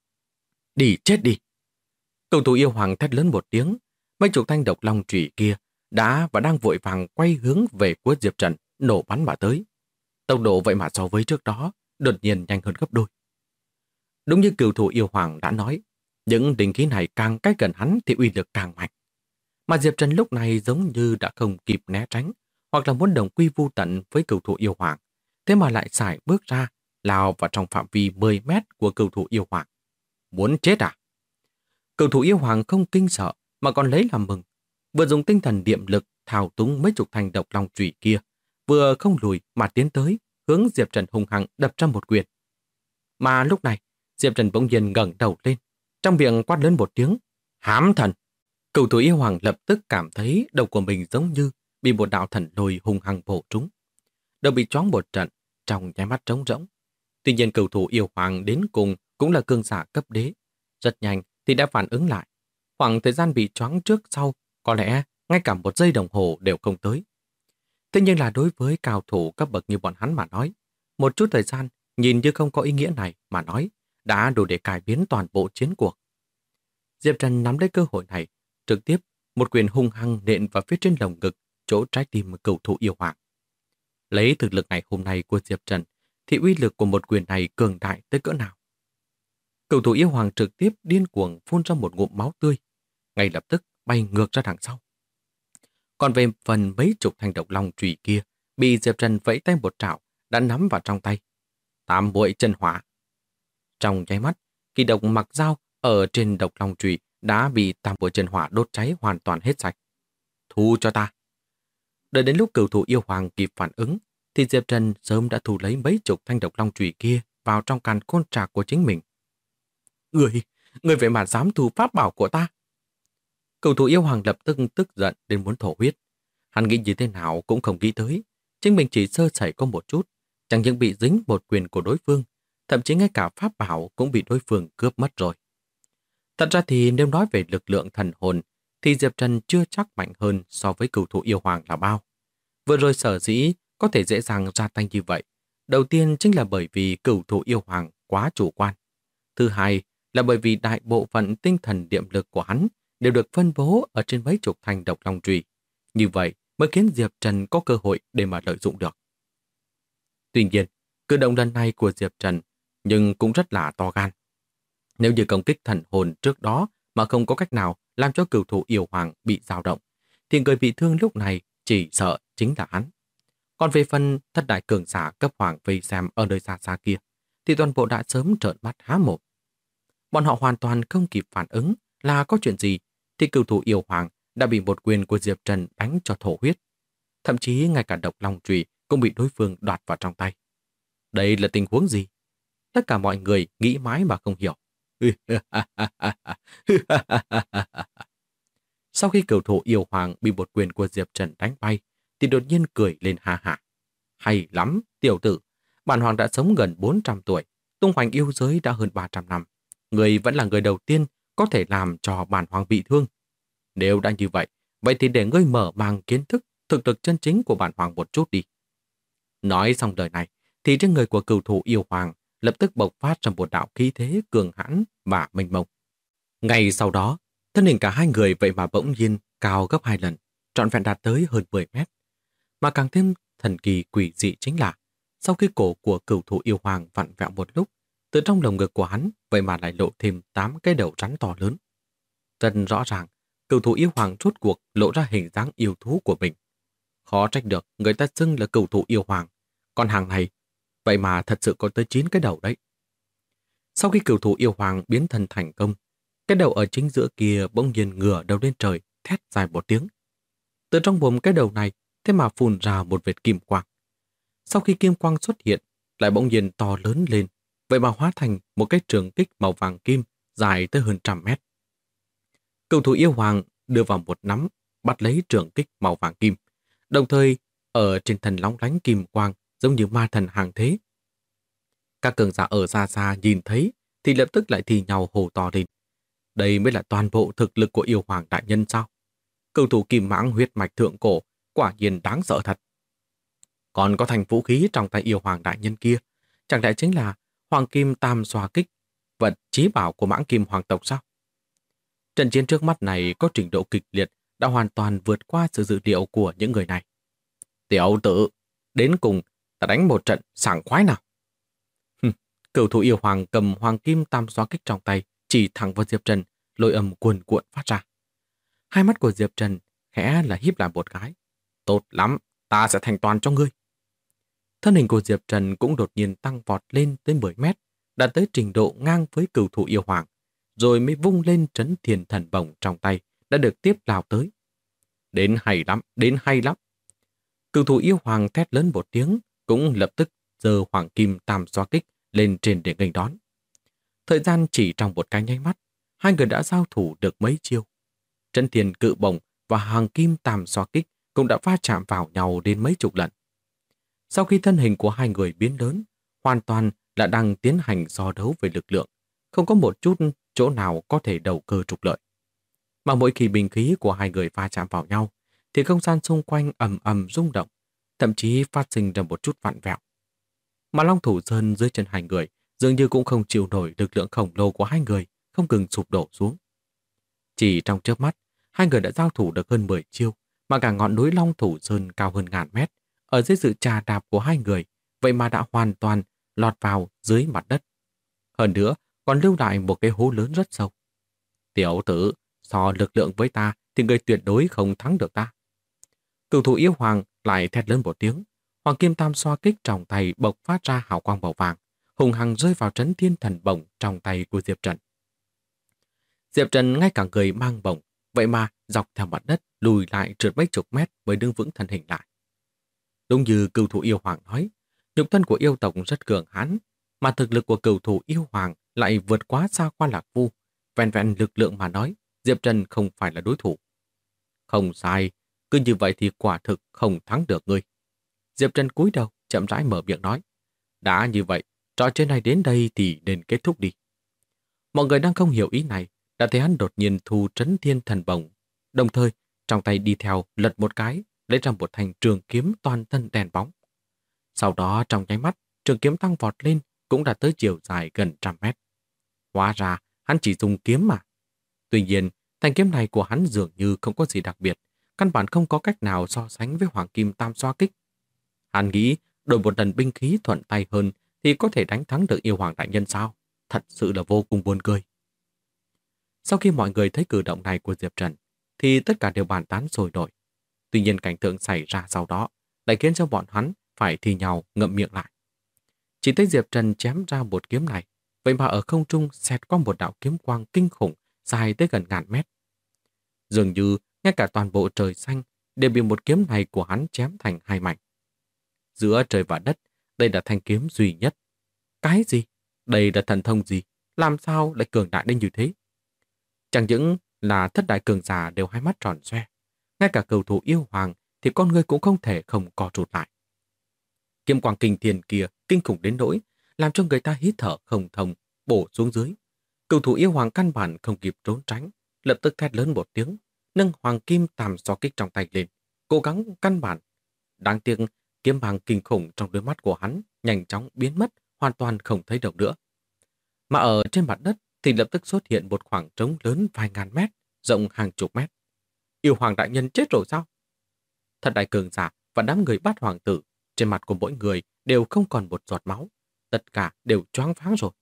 Đi chết đi! Cửu thủ yêu hoàng thét lớn một tiếng, mấy chục thanh độc long chùy kia đã và đang vội vàng quay hướng về của Diệp Trần, nổ bắn mà tới. Tốc độ vậy mà so với trước đó đột nhiên nhanh hơn gấp đôi. Đúng như cửu thủ yêu hoàng đã nói, những đỉnh khí này càng cách gần hắn thì uy lực càng mạnh. Mà Diệp Trần lúc này giống như đã không kịp né tránh, hoặc là muốn đồng quy vu tận với cửu thủ yêu hoàng, thế mà lại xài bước ra, lao vào trong phạm vi 10 mét của cửu thủ yêu hoàng. Muốn chết à? Cửu thủ yêu hoàng không kinh sợ mà còn lấy làm mừng, vừa dùng tinh thần niệm lực thao túng mấy chục thanh độc long chùy kia, vừa không lùi mà tiến tới, hướng Diệp Trần hung hăng đập ra một quyền. Mà lúc này, Diệp Trần bỗng nhiên ngẩng đầu lên, trong miệng quát lớn một tiếng, hám thần. Cửu thủ yêu hoàng lập tức cảm thấy đầu của mình giống như bị một đạo thần lôi hung hăng bổ trúng. Đầu bị choáng một trận, trong nháy mắt trống rỗng. Tuy nhiên cửu thủ yêu hoàng đến cùng cũng là cường giả cấp đế. Rất nhanh thì đã phản ứng lại. Khoảng thời gian bị choáng trước sau, có lẽ ngay cả 1 giây đồng hồ đều không tới. Thế nhưng là đối với cao thủ cấp bậc như bọn hắn mà nói, một chút thời gian nhìn như không có ý nghĩa này mà nói, đã đủ để cải biến toàn bộ chiến cuộc. Diệp Trần nắm lấy cơ hội này, trực tiếp một quyền hung hăng nện vào phía trên lồng ngực, chỗ trái tim cửu thủ yêu hoàng. Lấy thực lực ngày hôm nay của Diệp Trần, thì uy lực của một quyền này cường đại tới cỡ nào? Cửu thủ yêu hoàng trực tiếp điên cuồng phun ra một ngụm máu tươi, ngay lập tức bay ngược ra đằng sau. Còn về phần mấy chục thanh độc long chùy kia, bị Diệp Trần vẫy tay một trảo đã nắm vào trong tay. Tam muội chân hỏa. Trong nháy mắt, kỳ độc mặc dao ở trên độc long chùy đã bị tam muội chân hỏa đốt cháy hoàn toàn hết sạch. Thu cho ta. Đợi đến lúc cửu thủ yêu hoàng kịp phản ứng, thì Diệp Trần sớm đã thu lấy mấy chục thanh độc long chùy kia vào trong càn khôn trạc của chính mình. Người vậy mà dám thu pháp bảo của ta? Cửu thủ yêu hoàng lập tức tức giận đến muốn thổ huyết. Hắn nghĩ như thế nào cũng không nghĩ tới, chính mình chỉ sơ sẩy có một chút, chẳng những bị dính một quyền của đối phương, thậm chí ngay cả pháp bảo cũng bị đối phương cướp mất rồi. Thật ra thì nếu nói về lực lượng thần hồn, thì Diệp Trần chưa chắc mạnh hơn so với cửu thủ yêu hoàng là bao. Vừa rồi sở dĩ có thể dễ dàng ra tay như vậy, đầu tiên chính là bởi vì cửu thủ yêu hoàng quá chủ quan. Thứ hai là bởi vì đại bộ phận tinh thần niệm lực của hắn đều được phân bố ở trên mấy chục thanh độc long chùy. Như vậy mới khiến Diệp Trần có cơ hội để mà lợi dụng được. Tuy nhiên, cử động lần này của Diệp Trần nhưng cũng rất là to gan. Nếu như công kích thần hồn trước đó mà không có cách nào làm cho cửu thủ yêu hoàng bị dao động, thì người bị thương lúc này chỉ sợ chính là hắn. Còn về phần thất đại cường giả cấp hoàng vây xem ở nơi xa xa kia, thì toàn bộ đã sớm trợn mắt há mồm. Bọn họ hoàn toàn không kịp phản ứng là có chuyện gì, thì cửu thủ yêu hoàng đã bị một quyền của Diệp Trần đánh cho thổ huyết. Thậm chí ngay cả độc long chùy cũng bị đối phương đoạt vào trong tay. Đây là tình huống gì? Tất cả mọi người nghĩ mãi mà không hiểu. Sau khi cửu thủ yêu hoàng bị một quyền của Diệp Trần đánh bay, thì đột nhiên cười lên ha hả. Hay lắm, tiểu tử. Bản hoàng đã sống gần 400 tuổi, tung hoành yêu giới đã hơn 300 năm. Người vẫn là người đầu tiên có thể làm cho bản hoàng bị thương. Nếu đã như vậy, vậy thì để ngươi mở mang kiến thức thực lực chân chính của bản hoàng một chút đi. Nói xong lời này, thì trên người của cửu thủ yêu hoàng lập tức bộc phát ra một đạo khí thế cường hãn và mênh mông. Ngay sau đó, thân hình cả hai người vậy mà bỗng nhiên cao gấp 2 lần, trọn vẹn đạt tới hơn 10 mét. Mà càng thêm thần kỳ quỷ dị chính là, sau khi cổ của cửu thủ yêu hoàng vặn vẹo một lúc, từ trong lồng ngực của hắn vậy mà lại lộ thêm 8 cái đầu rắn to lớn. Rất rõ ràng, cửu thủ yêu hoàng rốt cuộc lộ ra hình dáng yêu thú của mình. Khó trách được người ta xưng là cửu thủ yêu hoàng. Con hàng này, vậy mà thật sự có tới 9 cái đầu đấy. Sau khi cửu thủ yêu hoàng biến thân thành công, cái đầu ở chính giữa kia bỗng nhiên ngửa đầu lên trời, thét dài một tiếng. Từ trong mồm cái đầu này, thế mà phun ra một vệt kim quang. Sau khi kim quang xuất hiện, lại bỗng nhiên to lớn lên, vậy mà hóa thành một cái trường kích màu vàng kim dài tới hơn 100 mét. Cửu thủ yêu hoàng đưa vào một nắm, bắt lấy trường kích màu vàng kim, đồng thời ở trên thân lóng lánh kim quang giống như ma thần hàng thế. Các cường giả ở xa xa nhìn thấy thì lập tức lại thì nhau hô to lên. Đây mới là toàn bộ thực lực của yêu hoàng đại nhân sao? Cửu thủ kim mãng huyết mạch thượng cổ quả nhiên đáng sợ thật. Còn có thành vũ khí trong tay yêu hoàng đại nhân kia, chẳng lẽ chính là hoàng kim tam xoa kích, vật chí bảo của mãng kim hoàng tộc sao? Trận chiến trước mắt này có trình độ kịch liệt đã hoàn toàn vượt qua sự dự liệu của những người này. Tiểu tử, đến cùng ta đánh một trận sảng khoái nào. Cửu thủ yêu hoàng cầm hoàng kim tam xoa kích trong tay, chỉ thẳng vào Diệp Trần, lôi âm cuồn cuộn phát ra. Hai mắt của Diệp Trần khẽ là híp lại một cái. Tốt lắm, ta sẽ thành toàn cho ngươi. Thân hình của Diệp Trần cũng đột nhiên tăng vọt lên tới 10 mét, đạt tới trình độ ngang với cửu thủ yêu hoàng, rồi mới vung lên trấn thiên thần bổng trong tay, đã được tiếp lao tới. Đến hay lắm, đến hay lắm. Cửu thủ yêu hoàng thét lớn một tiếng, cũng lập tức giơ hoàng kim tam xoa kích lên trên để nghênh đón. Thời gian chỉ trong một cái nháy mắt, hai người đã giao thủ được mấy chiêu. Trấn thiên cự bổng và hoàng kim tam xoa kích cũng đã va chạm vào nhau đến mấy chục lần. Sau khi thân hình của hai người biến lớn, hoàn toàn là đang tiến hành so đấu về lực lượng, không có một chút chỗ nào có thể đầu cơ trục lợi. Mà mỗi khi binh khí của hai người va chạm vào nhau, thì không gian xung quanh ầm ầm rung động, thậm chí phát sinh ra một chút vặn vẹo. Mà Long Thủ Sơn dưới chân hai người dường như cũng không chịu nổi lực lượng khổng lồ của hai người, không ngừng sụp đổ xuống. Chỉ trong chớp mắt, hai người đã giao thủ được hơn 10 chiêu, mà cả ngọn núi Long Thủ Sơn cao hơn ngàn mét, ở dưới sự trà đạp của hai người, vậy mà đã hoàn toàn lọt vào dưới mặt đất. Hơn nữa, còn lưu lại một cái hố lớn rất sâu. Tiểu tử, so lực lượng với ta thì người tuyệt đối không thắng được ta. Cửu thủ yêu hoàng lại thét lớn một tiếng, hoàng kim tam xoa kích trong tay bộc phát ra hào quang màu vàng, hùng hăng rơi vào trấn thiên thần bổng trong tay của Diệp Trần. Diệp Trần ngay cả người mang bổng, vậy mà dọc theo mặt đất lùi lại trượt mấy chục mét mới đứng vững thân hình lại. Đúng như cửu thủ yêu hoàng nói, nhục thân của yêu tộc rất cường hãn, mà thực lực của cửu thủ yêu hoàng lại vượt quá xa Quan Lạc Phu. Vẹn vẹn lực lượng mà nói, Diệp Trần không phải là đối thủ. Không sai, cứ như vậy thì quả thực không thắng được ngươi. Diệp Trần cúi đầu, chậm rãi mở miệng nói. Đã như vậy, trò chơi này đến đây thì nên kết thúc đi. Mọi người đang không hiểu ý này, đã thấy hắn đột nhiên thu trấn thiên thần bổng, đồng thời trong tay đi theo lật một cái, lấy ra một thanh trường kiếm toàn thân đèn bóng. Sau đó trong nháy mắt, trường kiếm tăng vọt lên, cũng đã tới chiều dài gần 100 mét. Hóa ra, hắn chỉ dùng kiếm mà. Tuy nhiên, thanh kiếm này của hắn dường như không có gì đặc biệt, căn bản không có cách nào so sánh với hoàng kim tam xoa kích. Hắn nghĩ, đổi một lần binh khí thuận tay hơn thì có thể đánh thắng được yêu hoàng đại nhân sao? Thật sự là vô cùng buồn cười. Sau khi mọi người thấy cử động này của Diệp Trần, thì tất cả đều bàn tán sôi nổi. Tuy nhiên cảnh tượng xảy ra sau đó lại khiến cho bọn hắn phải thi nhau ngậm miệng lại. Chỉ thấy Diệp Trần chém ra một kiếm này, vậy mà ở không trung xẹt qua một đạo kiếm quang kinh khủng dài tới gần ngàn mét. Dường như ngay cả toàn bộ trời xanh đều bị một kiếm này của hắn chém thành hai mảnh. Giữa trời và đất, đây là thanh kiếm duy nhất. Cái gì? Đây là thần thông gì? Làm sao lại cường đại đến như thế? Chẳng những là thất đại cường giả đều hai mắt tròn xoe. Ngay cả cầu thủ yêu hoàng thì con người cũng không thể không co rụt lại. Kiếm quang kinh thiên kia kinh khủng đến nỗi làm cho người ta hít thở không thông, bổ xuống dưới. Cầu thủ yêu hoàng căn bản không kịp trốn tránh, lập tức thét lớn một tiếng, nâng hoàng kim tam so kích trong tay lên, cố gắng căn bản. Đáng tiếc, kiếm vàng kinh khủng trong đôi mắt của hắn nhanh chóng biến mất, hoàn toàn không thấy đâu nữa. Mà ở trên mặt đất thì lập tức xuất hiện một khoảng trống lớn vài ngàn mét, rộng hàng chục mét. Yêu hoàng đại nhân chết rồi sao? Thật đại cường giả và đám người bắt hoàng tử, trên mặt của mỗi người đều không còn một giọt máu, tất cả đều choáng váng rồi.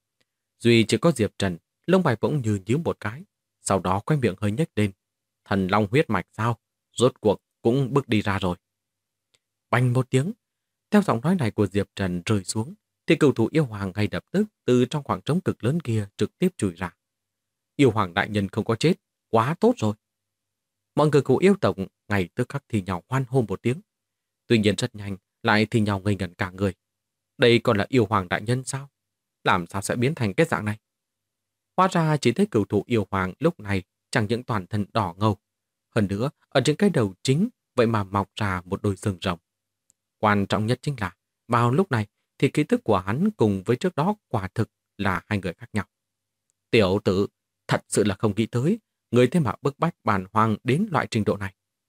Duy chỉ có Diệp Trần, lông mày bỗng như nhíu một cái, sau đó quay miệng hơi nhếch lên. Thần long huyết mạch sao? Rốt cuộc cũng bước đi ra rồi. Bành một tiếng, theo giọng nói này của Diệp Trần rơi xuống, thì cửu thủ yêu hoàng ngay lập tức từ trong khoảng trống cực lớn kia trực tiếp chui ra. Yêu hoàng đại nhân không có chết, quá tốt rồi. Mọi người của yêu tộc ngay tức khắc thì nhau hoan hô một tiếng. Tuy nhiên rất nhanh lại thì nhau ngây ngẩn cả người. Đây còn là yêu hoàng đại nhân sao? Làm sao sẽ biến thành cái dạng này? Hóa ra chỉ thấy cửu thủ yêu hoàng lúc này chẳng những toàn thân đỏ ngầu. Hơn nữa, ở trên cái đầu chính vậy mà mọc ra một đôi xương rồng. Quan trọng nhất chính là vào lúc này thì ký tức của hắn cùng với trước đó quả thực là hai người khác nhau. Tiểu tử, thật sự là không nghĩ tới, người thế mà bức bách bản hoàng đến loại trình độ này.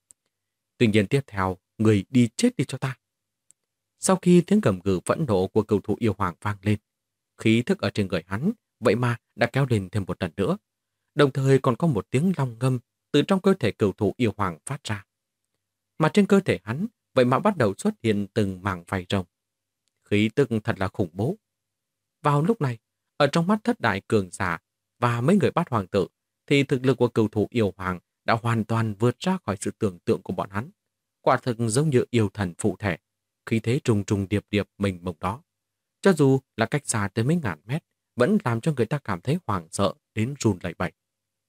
Tuy nhiên tiếp theo, người đi chết đi cho ta. Sau khi tiếng gầm gừ phẫn nộ của cửu thủ yêu hoàng vang lên, khí thức ở trên người hắn vậy mà đã kéo lên thêm một lần nữa. Đồng thời còn có một tiếng long ngâm từ trong cơ thể cửu thủ yêu hoàng phát ra. Mà trên cơ thể hắn vậy mà bắt đầu xuất hiện từng mảng vảy rồng. Khí tức thật là khủng bố. Vào lúc này, ở trong mắt thất đại cường giả và mấy người bắt hoàng tử, thì thực lực của cửu thủ yêu hoàng đã hoàn toàn vượt ra khỏi sự tưởng tượng của bọn hắn. Quả thực giống như yêu thần phụ thể, khí thế trùng trùng điệp điệp mình mông đó. Cho dù là cách xa tới mấy ngàn mét, vẫn làm cho người ta cảm thấy hoảng sợ đến run lẩy bẩy.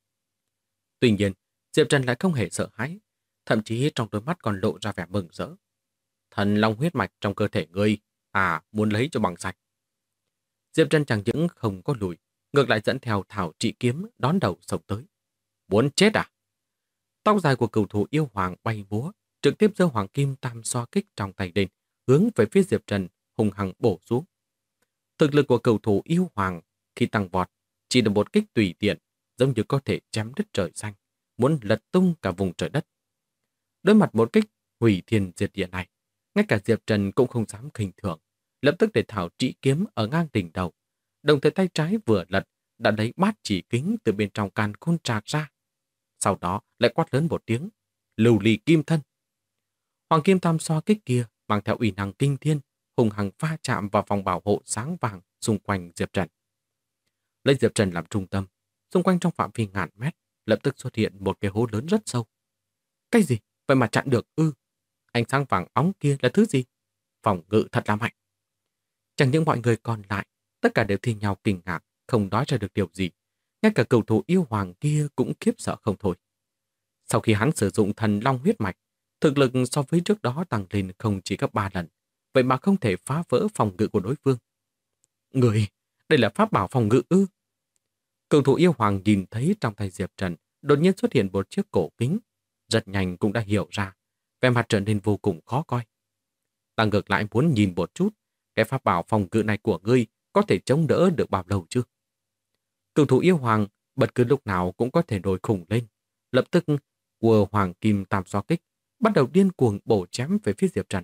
Tuy nhiên, Diệp Trần lại không hề sợ hãi, thậm chí trong đôi mắt còn lộ ra vẻ mừng rỡ. Thần long huyết mạch trong cơ thể ngươi, muốn lấy cho bằng sạch. Diệp Trần chẳng những không có lùi, ngược lại dẫn theo thảo trị kiếm đón đầu sông tới. Muốn chết à? Tóc dài của cửu thủ yêu hoàng bay múa, trực tiếp giơ hoàng kim tam so kích trong tay lên, hướng về phía Diệp Trần hùng hăng bổ xuống. Thực lực của cửu thủ yêu hoàng khi tăng vọt chỉ là một kích tùy tiện, giống như có thể chém đứt trời xanh, muốn lật tung cả vùng trời đất. Đối mặt một kích hủy thiên diệt địa này, ngay cả Diệp Trần cũng không dám khinh thường, lập tức để thảo trị kiếm ở ngang đỉnh đầu, đồng thời tay trái vừa lật đã lấy bát chỉ kính từ bên trong càn khôn trạc ra. Sau đó lại quát lớn một tiếng, lưu ly kim thân. Hoàng kim tam so kích kia mang theo uy năng kinh thiên, hùng hăng pha chạm vào vòng bảo hộ sáng vàng xung quanh Diệp Trần. Lấy Diệp Trần làm trung tâm, xung quanh trong phạm vi ngàn mét lập tức xuất hiện một cái hố lớn rất sâu. Cái gì? Vậy mà chặn được ư? Ánh sáng vàng óng kia là thứ gì? Phòng ngự thật là mạnh. Chẳng những mọi người còn lại, tất cả đều thi nhau kinh ngạc, không nói ra được điều gì. Ngay cả cửu thủ yêu hoàng kia cũng khiếp sợ không thôi. Sau khi hắn sử dụng thần long huyết mạch, thực lực so với trước đó tăng lên không chỉ gấp 3 lần, vậy mà không thể phá vỡ phòng ngự của đối phương. Người, đây là pháp bảo phòng ngự ư? Cửu thủ yêu hoàng nhìn thấy trong tay Diệp Trần đột nhiên xuất hiện một chiếc cổ kính, rất nhanh cũng đã hiểu ra, vẻ mặt trở nên vô cùng khó coi. Ta ngược lại muốn nhìn một chút, cái pháp bảo phòng ngự này của ngươi có thể chống đỡ được bao lâu chứ? Cửu thủ yêu hoàng bất cứ lúc nào cũng có thể nổi khủng lên, lập tức quờ hoàng kim tam so kích, bắt đầu điên cuồng bổ chém về phía Diệp Trần.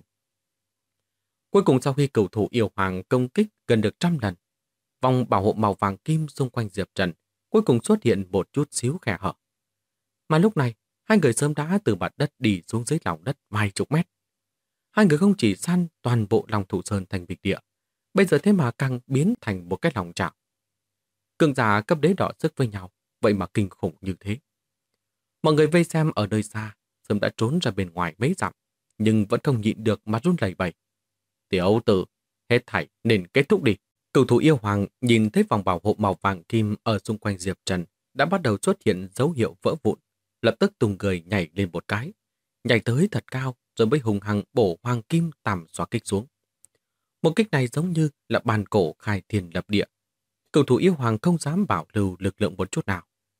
Cuối cùng sau khi cửu thủ yêu hoàng công kích gần được 100 lần, vòng bảo hộ màu vàng kim xung quanh Diệp Trần cuối cùng xuất hiện một chút xíu khe hở. Mà lúc này, hai người sớm đã từ mặt đất đi xuống dưới lòng đất vài chục mét. Hai người không chỉ san toàn bộ lòng thủ sơn thành bình địa, bây giờ thế mà càng biến thành một cái lòng chảo. Cường giả cấp đế đỏ sức với nhau, vậy mà kinh khủng như thế. Mọi người vây xem ở nơi xa, sớm đã trốn ra bên ngoài mấy dặm, nhưng vẫn không nhịn được mà run lẩy bẩy. Tiểu tử, hết thảy nên kết thúc đi. Cửu thủ yêu hoàng nhìn thấy vòng bảo hộ màu vàng kim ở xung quanh Diệp Trần đã bắt đầu xuất hiện dấu hiệu vỡ vụn, lập tức tung người nhảy lên một cái, nhảy tới thật cao rồi mới hùng hăng bổ hoàng kim tầm xóa kích xuống. Một kích này giống như là bàn cổ khai thiên lập địa. Cửu thủ yêu hoàng không dám bảo lưu lực lượng một chút nào,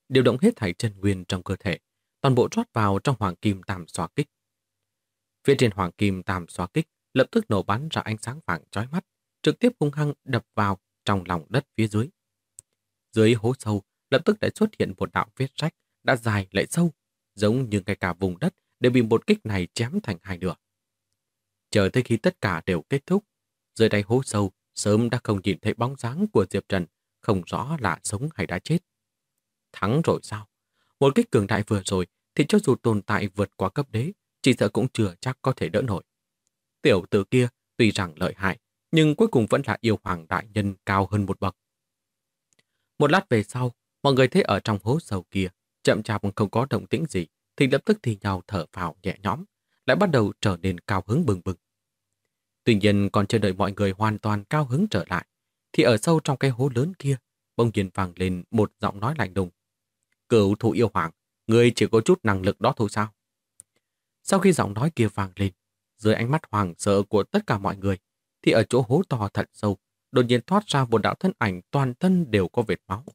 điều động hết thảy chân nguyên trong cơ thể, toàn bộ rót vào trong hoàng kim tam xoa kích. Phía trên hoàng kim tam xoa kích lập tức nổ bắn ra ánh sáng vàng chói mắt, trực tiếp hung hăng đập vào trong lòng đất phía dưới. Dưới hố sâu lập tức lại xuất hiện một đạo vết rách đã dài lại sâu, giống như ngay cả vùng đất đều bị một kích này chém thành hai nửa. Chờ tới khi tất cả đều kết thúc, dưới đáy hố sâu sớm đã không nhìn thấy bóng dáng của Diệp Trần, không rõ là sống hay đã chết. Thắng rồi sao? Một kích cường đại vừa rồi thì cho dù tồn tại vượt qua cấp đế, chỉ sợ cũng chưa chắc có thể đỡ nổi. Tiểu tử kia tuy rằng lợi hại, nhưng cuối cùng vẫn là yêu hoàng đại nhân cao hơn một bậc. Một lát về sau, mọi người thấy ở trong hố sâu kia, chậm chạp không có động tĩnh gì, thì lập tức thì nhau thở phào nhẹ nhõm, lại bắt đầu trở nên cao hứng bừng bừng. Tuy nhiên còn chưa đợi mọi người hoàn toàn cao hứng trở lại, thì ở sâu trong cái hố lớn kia, bỗng nhiên vang lên một giọng nói lạnh lùng. Cửu thủ yêu hoàng, người chỉ có chút năng lực đó thôi sao? Sau khi giọng nói kia vang lên, dưới ánh mắt hoàng sợ của tất cả mọi người, thì ở chỗ hố to thật sâu, đột nhiên thoát ra một đạo thân ảnh toàn thân đều có vệt máu.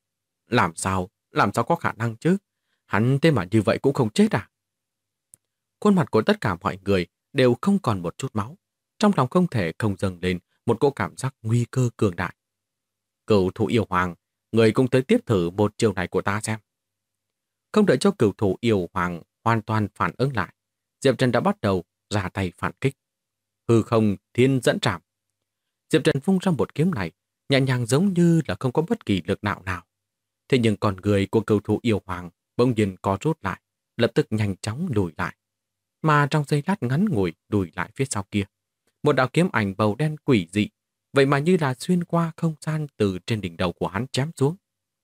Làm sao có khả năng chứ? Hắn thế mà như vậy cũng không chết à? Khuôn mặt của tất cả mọi người đều không còn một chút máu. Trong lòng không thể không dâng lên một cỗ cảm giác nguy cơ cường đại. Cửu thủ yêu hoàng, người cũng tới tiếp thử một chiều này của ta xem. Không đợi cho cửu thủ yêu hoàng hoàn toàn phản ứng lại, Diệp Trần đã bắt đầu ra tay phản kích. Hư không thiên dẫn trảm. Diệp Trần vung ra một kiếm này, nhẹ nhàng giống như là không có bất kỳ lực đạo nào. Thế nhưng con người của cửu thủ yêu hoàng bỗng nhiên co rút lại, lập tức nhanh chóng lùi lại. Mà trong giây lát ngắn ngủi lùi lại phía sau kia, một đạo kiếm ảnh màu đen quỷ dị, vậy mà như là xuyên qua không gian từ trên đỉnh đầu của hắn chém xuống.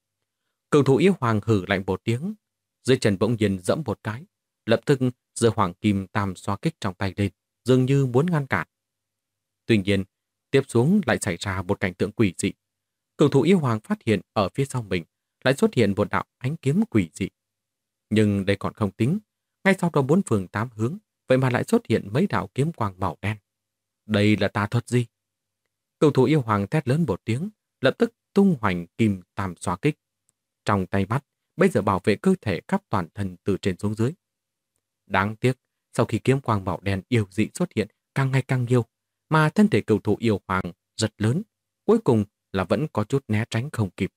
Cửu thủ yêu hoàng hử lạnh một tiếng, dưới chân bỗng nhiên dẫm một cái, lập tức giơ hoàng kim tam xoa kích trong tay lên, dường như muốn ngăn cản. Tuy nhiên, tiếp xuống lại xảy ra một cảnh tượng quỷ dị. Cửu thủ yêu hoàng phát hiện ở phía sau mình lại xuất hiện một đạo ánh kiếm quỷ dị. Nhưng đây còn không tính, ngay sau đó bốn phương tám hướng, vậy mà lại xuất hiện mấy đạo kiếm quang màu đen. Đây là tà thuật gì? Cửu thủ yêu hoàng thét lớn một tiếng, lập tức tung hoành kim tam xoa kích. Trong tay bắt, bây giờ bảo vệ cơ thể khắp toàn thân từ trên xuống dưới. Đáng tiếc, sau khi kiếm quang màu đen yêu dị xuất hiện càng ngày càng nhiều, mà thân thể cửu thủ yêu hoàng rất lớn, cuối cùng là vẫn có chút né tránh không kịp.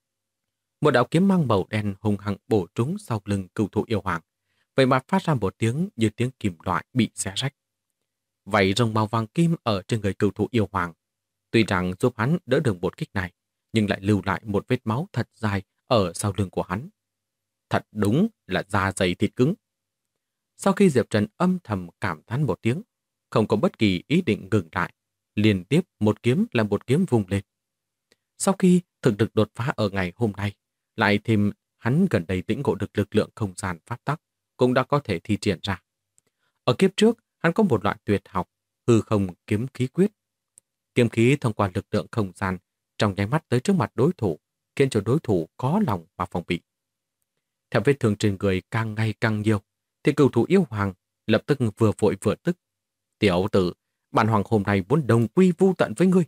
Một đạo kiếm mang màu đen hung hăng bổ trúng sau lưng cửu thủ yêu hoàng, vậy mà phát ra một tiếng như tiếng kim loại bị xé rách. Vậy rồng màu vàng kim ở trên người cửu thủ yêu hoàng, tuy rằng giúp hắn đỡ được một kích này, nhưng lại lưu lại một vết máu thật dài ở sau lưng của hắn. Thật đúng là da dày thịt cứng. Sau khi Diệp Trần âm thầm cảm thán một tiếng, không có bất kỳ ý định ngừng lại, liên tiếp một kiếm là một kiếm vung lên. Sau khi thực lực đột phá ở ngày hôm nay, lại thêm hắn gần đây lĩnh ngộ được lực lượng không gian pháp tắc, cũng đã có thể thi triển ra. Ở kiếp trước, hắn có một loại tuyệt học, hư không kiếm khí quyết. Kiếm khí thông qua lực lượng không gian, trong nháy mắt tới trước mặt đối thủ, khiến cho đối thủ khó lòng mà phòng bị. Theo vết thương trên người càng ngày càng nhiều, thì cửu thủ yêu hoàng lập tức vừa vội vừa tức. Tiểu tử, bản hoàng hôm nay muốn đồng quy vu tận với ngươi.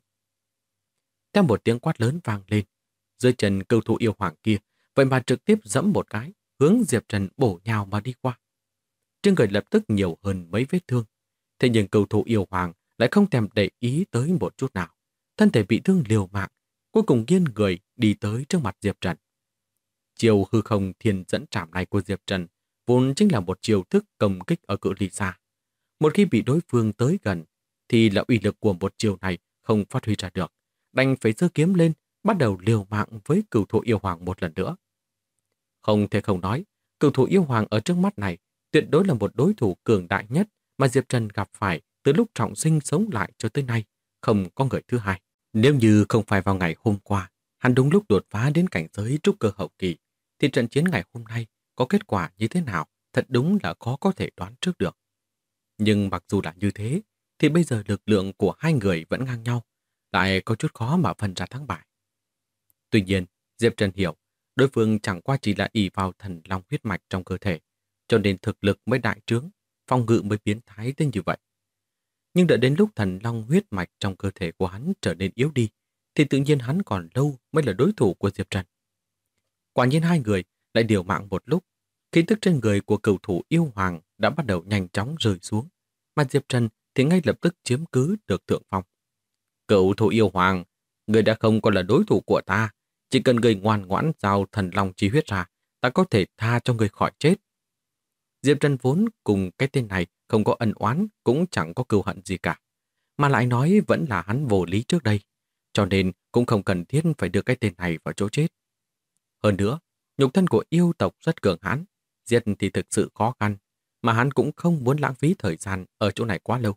Theo một tiếng quát lớn vang lên, dưới chân cửu thủ yêu hoàng kia, vậy mà trực tiếp giẫm một cái, hướng Diệp Trần bổ nhào mà đi qua. Trên người lập tức nhiều hơn mấy vết thương. Thế nhưng cửu thủ yêu hoàng lại không thèm để ý tới một chút nào. Thân thể bị thương liều mạng, cuối cùng nghiêng người đi tới trước mặt Diệp Trần. Chiều hư không thiên dẫn trảm này của Diệp Trần vốn chính là một chiêu thức công kích ở cự ly xa. Một khi bị đối phương tới gần, thì là uy lực của một chiêu này không phát huy ra được, đành phải giơ kiếm lên, bắt đầu liều mạng với cửu thủ yêu hoàng một lần nữa. Không thể không nói, cửu thủ yêu hoàng ở trước mắt này tuyệt đối là một đối thủ cường đại nhất mà Diệp Trần gặp phải từ lúc trọng sinh sống lại cho tới nay, không có người thứ hai. Nếu như không phải vào ngày hôm qua, hắn đúng lúc đột phá đến cảnh giới trúc cơ hậu kỳ, thì trận chiến ngày hôm nay có kết quả như thế nào, thật đúng là khó có thể đoán trước được. Nhưng mặc dù là như thế, thì bây giờ lực lượng của hai người vẫn ngang nhau, lại có chút khó mà phân ra thắng bại. Tuy nhiên, Diệp Trần hiểu, đối phương chẳng qua chỉ là ỷ vào thần long huyết mạch trong cơ thể, cho nên thực lực mới đại trướng, phòng ngự mới biến thái đến như vậy. Nhưng đợi đến lúc thần long huyết mạch trong cơ thể của hắn trở nên yếu đi, thì tự nhiên hắn còn lâu mới là đối thủ của Diệp Trần. Quả nhiên hai người lại liều mạng một lúc. Khí tức trên người của cửu thủ yêu hoàng đã bắt đầu nhanh chóng rơi xuống, mà Diệp Trần thì ngay lập tức chiếm cứ được thượng phong. Cửu thủ yêu hoàng, người đã không còn là đối thủ của ta. Chỉ cần người ngoan ngoãn giao thần long chi huyết ra, ta có thể tha cho người khỏi chết. Diệp Trần vốn cùng cái tên này không có ân oán, cũng chẳng có cừu hận gì cả. Mà lại nói vẫn là hắn vô lý trước đây, cho nên cũng không cần thiết phải đưa cái tên này vào chỗ chết. Hơn nữa, nhục thân của yêu tộc rất cường hãn, giết thì thực sự khó khăn, mà hắn cũng không muốn lãng phí thời gian ở chỗ này quá lâu.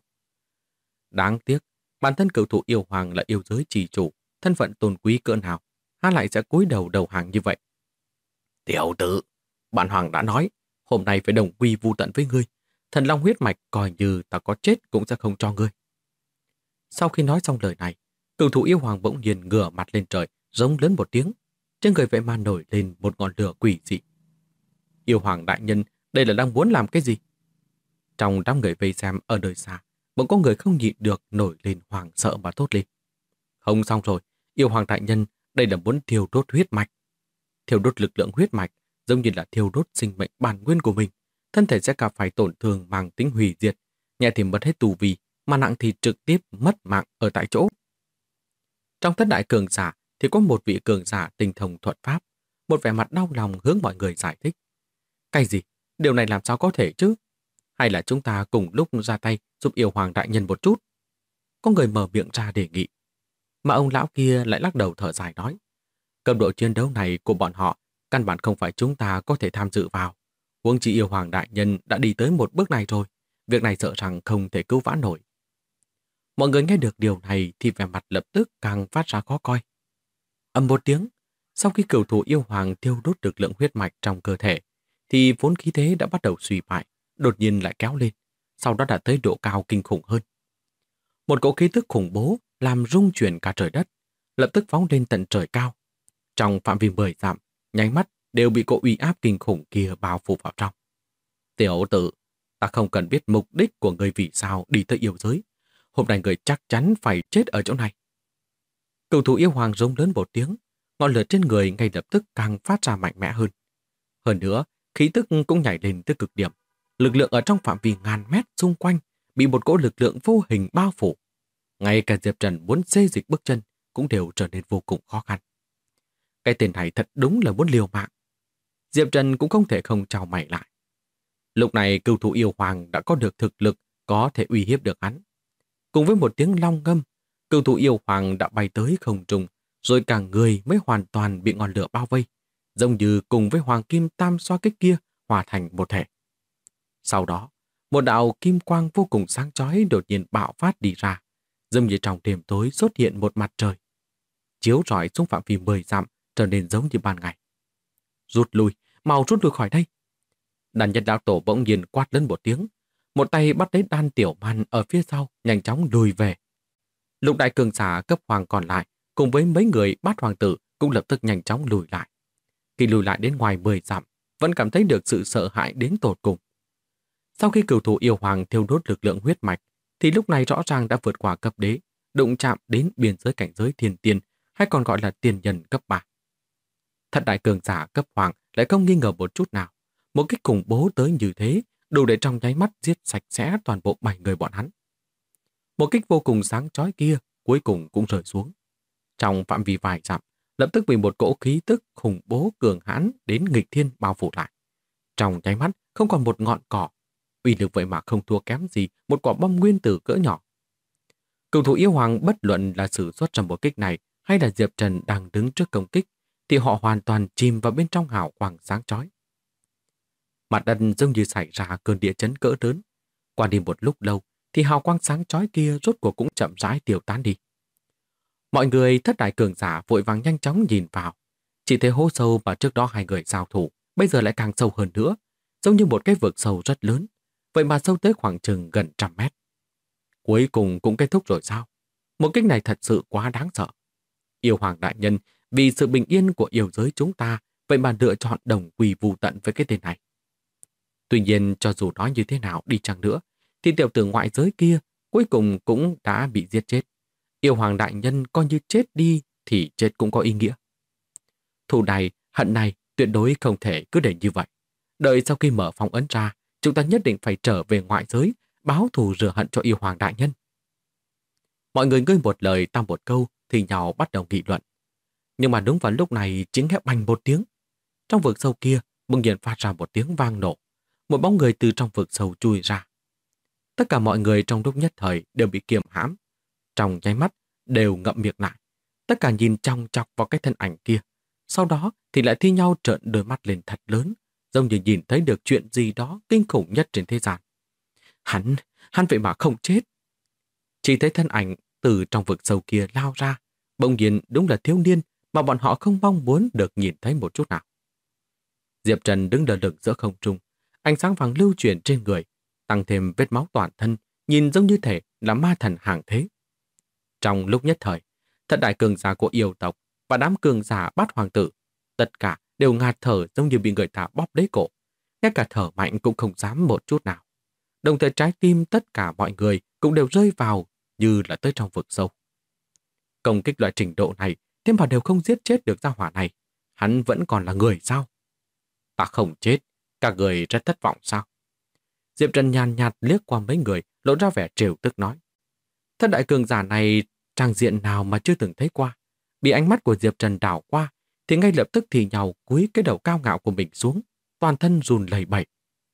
Đáng tiếc, bản thân cửu thủ yêu hoàng là yêu giới trì chủ, thân phận tôn quý cỡ nào, hắn lại sẽ cúi đầu đầu hàng như vậy. Tiểu tử, bản hoàng đã nói, hôm nay phải đồng quy vu tận với ngươi. Thần long huyết mạch coi như ta có chết cũng sẽ không cho ngươi. Sau khi nói xong lời này, cửu thủ yêu hoàng bỗng nhiên ngửa mặt lên trời, rống lớn một tiếng. Trên người vậy mà nổi lên một ngọn lửa quỷ dị. Yêu hoàng đại nhân, đây là đang muốn làm cái gì? Trong đám người vây xem ở nơi xa, bỗng có người không nhịn được nổi lên hoảng sợ mà thốt lên. Không xong rồi, yêu hoàng đại nhân, đây là muốn thiêu đốt huyết mạch. Thiêu đốt lực lượng huyết mạch giống như là thiêu đốt sinh mệnh bản nguyên của mình. Thân thể sẽ gặp phải tổn thương mang tính hủy diệt, nhẹ thì mất hết tu vi, mà nặng thì trực tiếp mất mạng ở tại chỗ. Trong thất đại cường giả thì có một vị cường giả tinh thông thuật pháp, một vẻ mặt đau lòng hướng mọi người giải thích. Cái gì? Điều này làm sao có thể chứ? Hay là chúng ta cùng lúc ra tay giúp yêu hoàng đại nhân một chút? Có người mở miệng ra đề nghị. Mà ông lão kia lại lắc đầu thở dài nói. Cấp độ chiến đấu này của bọn họ căn bản không phải chúng ta có thể tham dự vào. Huống chi yêu hoàng đại nhân đã đi tới một bước này rồi. Việc này sợ rằng không thể cứu vãn nổi. Mọi người nghe được điều này thì vẻ mặt lập tức càng phát ra khó coi. Ầm một tiếng, sau khi cửu thủ yêu hoàng thiêu đốt lực lượng huyết mạch trong cơ thể, thì vốn khí thế đã bắt đầu suy bại, đột nhiên lại kéo lên, sau đó đã tới độ cao kinh khủng hơn. Một cỗ khí tức khủng bố làm rung chuyển cả trời đất, lập tức phóng lên tận trời cao. Trong phạm vi 10 dặm, nháy mắt đều bị cỗ uy áp kinh khủng kia bao phủ vào trong. Tiểu tử, ta không cần biết mục đích của người vì sao đi tới yêu giới. Hôm nay người chắc chắn phải chết ở chỗ này. Cửu thủ yêu hoàng rống lớn một tiếng, ngọn lửa trên người ngay lập tức càng phát ra mạnh mẽ hơn. Hơn nữa, khí tức cũng nhảy lên tới cực điểm. Lực lượng ở trong phạm vi ngàn mét xung quanh bị một cỗ lực lượng vô hình bao phủ. Ngay cả Diệp Trần muốn xê dịch bước chân cũng đều trở nên vô cùng khó khăn. Cái tên này thật đúng là muốn liều mạng. Diệp Trần cũng không thể không chào mày lại. Lúc này cửu thủ yêu hoàng đã có được thực lực có thể uy hiếp được hắn. Cùng với một tiếng long ngâm, cửu thủ yêu hoàng đã bay tới không trung, rồi cả người mới hoàn toàn bị ngọn lửa bao vây, giống như cùng với hoàng kim tam xoa kích kia hòa thành một thể. Sau đó, một đạo kim quang vô cùng sáng chói đột nhiên bạo phát đi ra, giống như trong đêm tối xuất hiện một mặt trời, chiếu rọi xuống phạm vi 10 dặm, trở nên giống như ban ngày. Rút lui, mau rút lui khỏi đây. Đàn nhân đạo tổ bỗng nhiên quát lên một tiếng, một tay bắt lấy Đan Tiểu Man ở phía sau, nhanh chóng lùi về. Lục đại cường giả cấp hoàng còn lại, cùng với mấy người bát hoàng tử cũng lập tức nhanh chóng lùi lại. Khi lùi lại đến ngoài 10 dặm, vẫn cảm thấy được sự sợ hãi đến tột cùng. Sau khi cửu thủ yêu hoàng thiêu đốt lực lượng huyết mạch, thì lúc này rõ ràng đã vượt qua cấp đế, đụng chạm đến biên giới cảnh giới thiên tiên, hay còn gọi là tiên nhân cấp 3. Thất đại cường giả cấp hoàng lại không nghi ngờ một chút nào. Một kích khủng bố tới như thế, đủ để trong nháy mắt giết sạch sẽ toàn bộ 7 người bọn hắn. Một kích vô cùng sáng chói kia cuối cùng cũng rơi xuống. Trong phạm vi vài dặm, lập tức bị một cỗ khí tức khủng bố cường hãn đến nghịch thiên bao phủ lại. Trong nháy mắt không còn một ngọn cỏ, uy lực vậy mà không thua kém gì một quả bom nguyên tử cỡ nhỏ. Cửu thủ yêu hoàng bất luận là sử xuất trong một kích này hay là Diệp Trần đang đứng trước công kích, thì họ hoàn toàn chìm vào bên trong hào quang sáng chói. Mặt đất giống như xảy ra cơn địa chấn cỡ lớn. Qua đi một lúc lâu thì hào quang sáng chói kia rốt cuộc cũng chậm rãi tiêu tán đi. Mọi người thất đại cường giả vội vàng nhanh chóng nhìn vào. Chỉ thấy hố sâu mà trước đó hai người giao thủ bây giờ lại càng sâu hơn nữa, giống như một cái vực sâu rất lớn, vậy mà sâu tới khoảng chừng gần 100 mét. Cuối cùng cũng kết thúc rồi sao? Một kích này thật sự quá đáng sợ. Yêu hoàng đại nhân, vì sự bình yên của yêu giới chúng ta, vậy mà lựa chọn đồng quy vu tận với cái tên này. Tuy nhiên, cho dù nói như thế nào đi chăng nữa, thì tiểu tử ngoại giới kia cuối cùng cũng đã bị giết chết. Yêu hoàng đại nhân coi như chết đi thì chết cũng có ý nghĩa. Thù này, hận này Tuyệt đối không thể cứ để như vậy. Đợi sau khi mở phong ấn ra, chúng ta nhất định phải trở về ngoại giới, báo thù rửa hận cho yêu hoàng đại nhân. Mọi người ngươi một lời ta một câu thì nhau bắt đầu nghị luận. Nhưng mà đúng vào lúc này chính nghe bành một tiếng. Trong vực sâu kia, bỗng nhiên phát ra một tiếng vang nổ. Một bóng người từ trong vực sâu chui ra. Tất cả mọi người trong lúc nhất thời đều bị kiềm hãm. Trong nháy mắt đều ngậm miệng lại. Tất cả nhìn chòng chọc vào cái thân ảnh kia. Sau đó thì lại thi nhau trợn đôi mắt lên thật lớn, giống như nhìn thấy được chuyện gì đó kinh khủng nhất trên thế gian. Hắn vậy mà không chết. Chỉ thấy thân ảnh từ trong vực sâu kia lao ra, bỗng nhiên đúng là thiếu niên mà bọn họ không mong muốn được nhìn thấy một chút nào. Diệp Trần đứng lơ lửng giữa không trung, ánh sáng vàng lưu chuyển trên người, tăng thêm vết máu toàn thân, nhìn giống như thể là ma thần hàng thế. Trong lúc nhất thời, thất đại cường giả của yêu tộc và đám cường giả bát hoàng tử, tất cả đều ngạt thở giống như bị người ta bóp lấy cổ, ngay cả thở mạnh cũng không dám một chút nào. Đồng thời trái tim tất cả mọi người cũng đều rơi vào như là tới trong vực sâu. Công kích loại trình độ này, thế mà đều không giết chết được gia hỏa này. Hắn vẫn còn là người sao? Ta không chết, cả người rất thất vọng sao? Diệp Trần nhàn nhạt liếc qua mấy người, lộ ra vẻ trêu tức nói. Thất đại cường giả này trang diện nào mà chưa từng thấy qua. Bị ánh mắt của Diệp Trần đảo qua, thì ngay lập tức thì nhào cúi cái đầu cao ngạo của mình xuống, toàn thân run lẩy bẩy.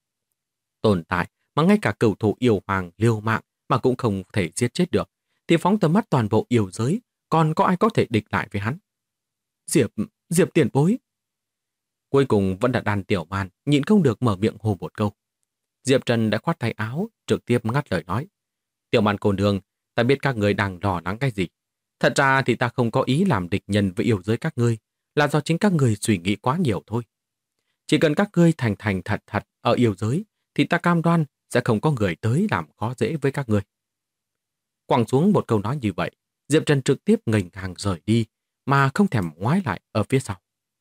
Tồn tại mà ngay cả cửu thủ yêu hoàng liều mạng mà cũng không thể giết chết được, thì phóng tầm mắt toàn bộ yêu giới, còn có ai có thể địch lại với hắn? Diệp tiền bối. Cuối cùng vẫn là Đan Tiểu Man nhịn không được mở miệng hô một câu. Diệp Trần đã khoát tay áo, trực tiếp ngắt lời nói. Tiểu Man cô nương, ta biết các người đang lo lắng cái gì. Thật ra thì ta không có ý làm địch nhân với yêu giới các ngươi, là do chính các ngươi suy nghĩ quá nhiều thôi. Chỉ cần các ngươi thành thành thật thật ở yêu giới, thì ta cam đoan sẽ không có người tới làm khó dễ với các ngươi. Quẳng xuống một câu nói như vậy, Diệp Trần trực tiếp nghênh ngang rời đi, mà không thèm ngoái lại ở phía sau.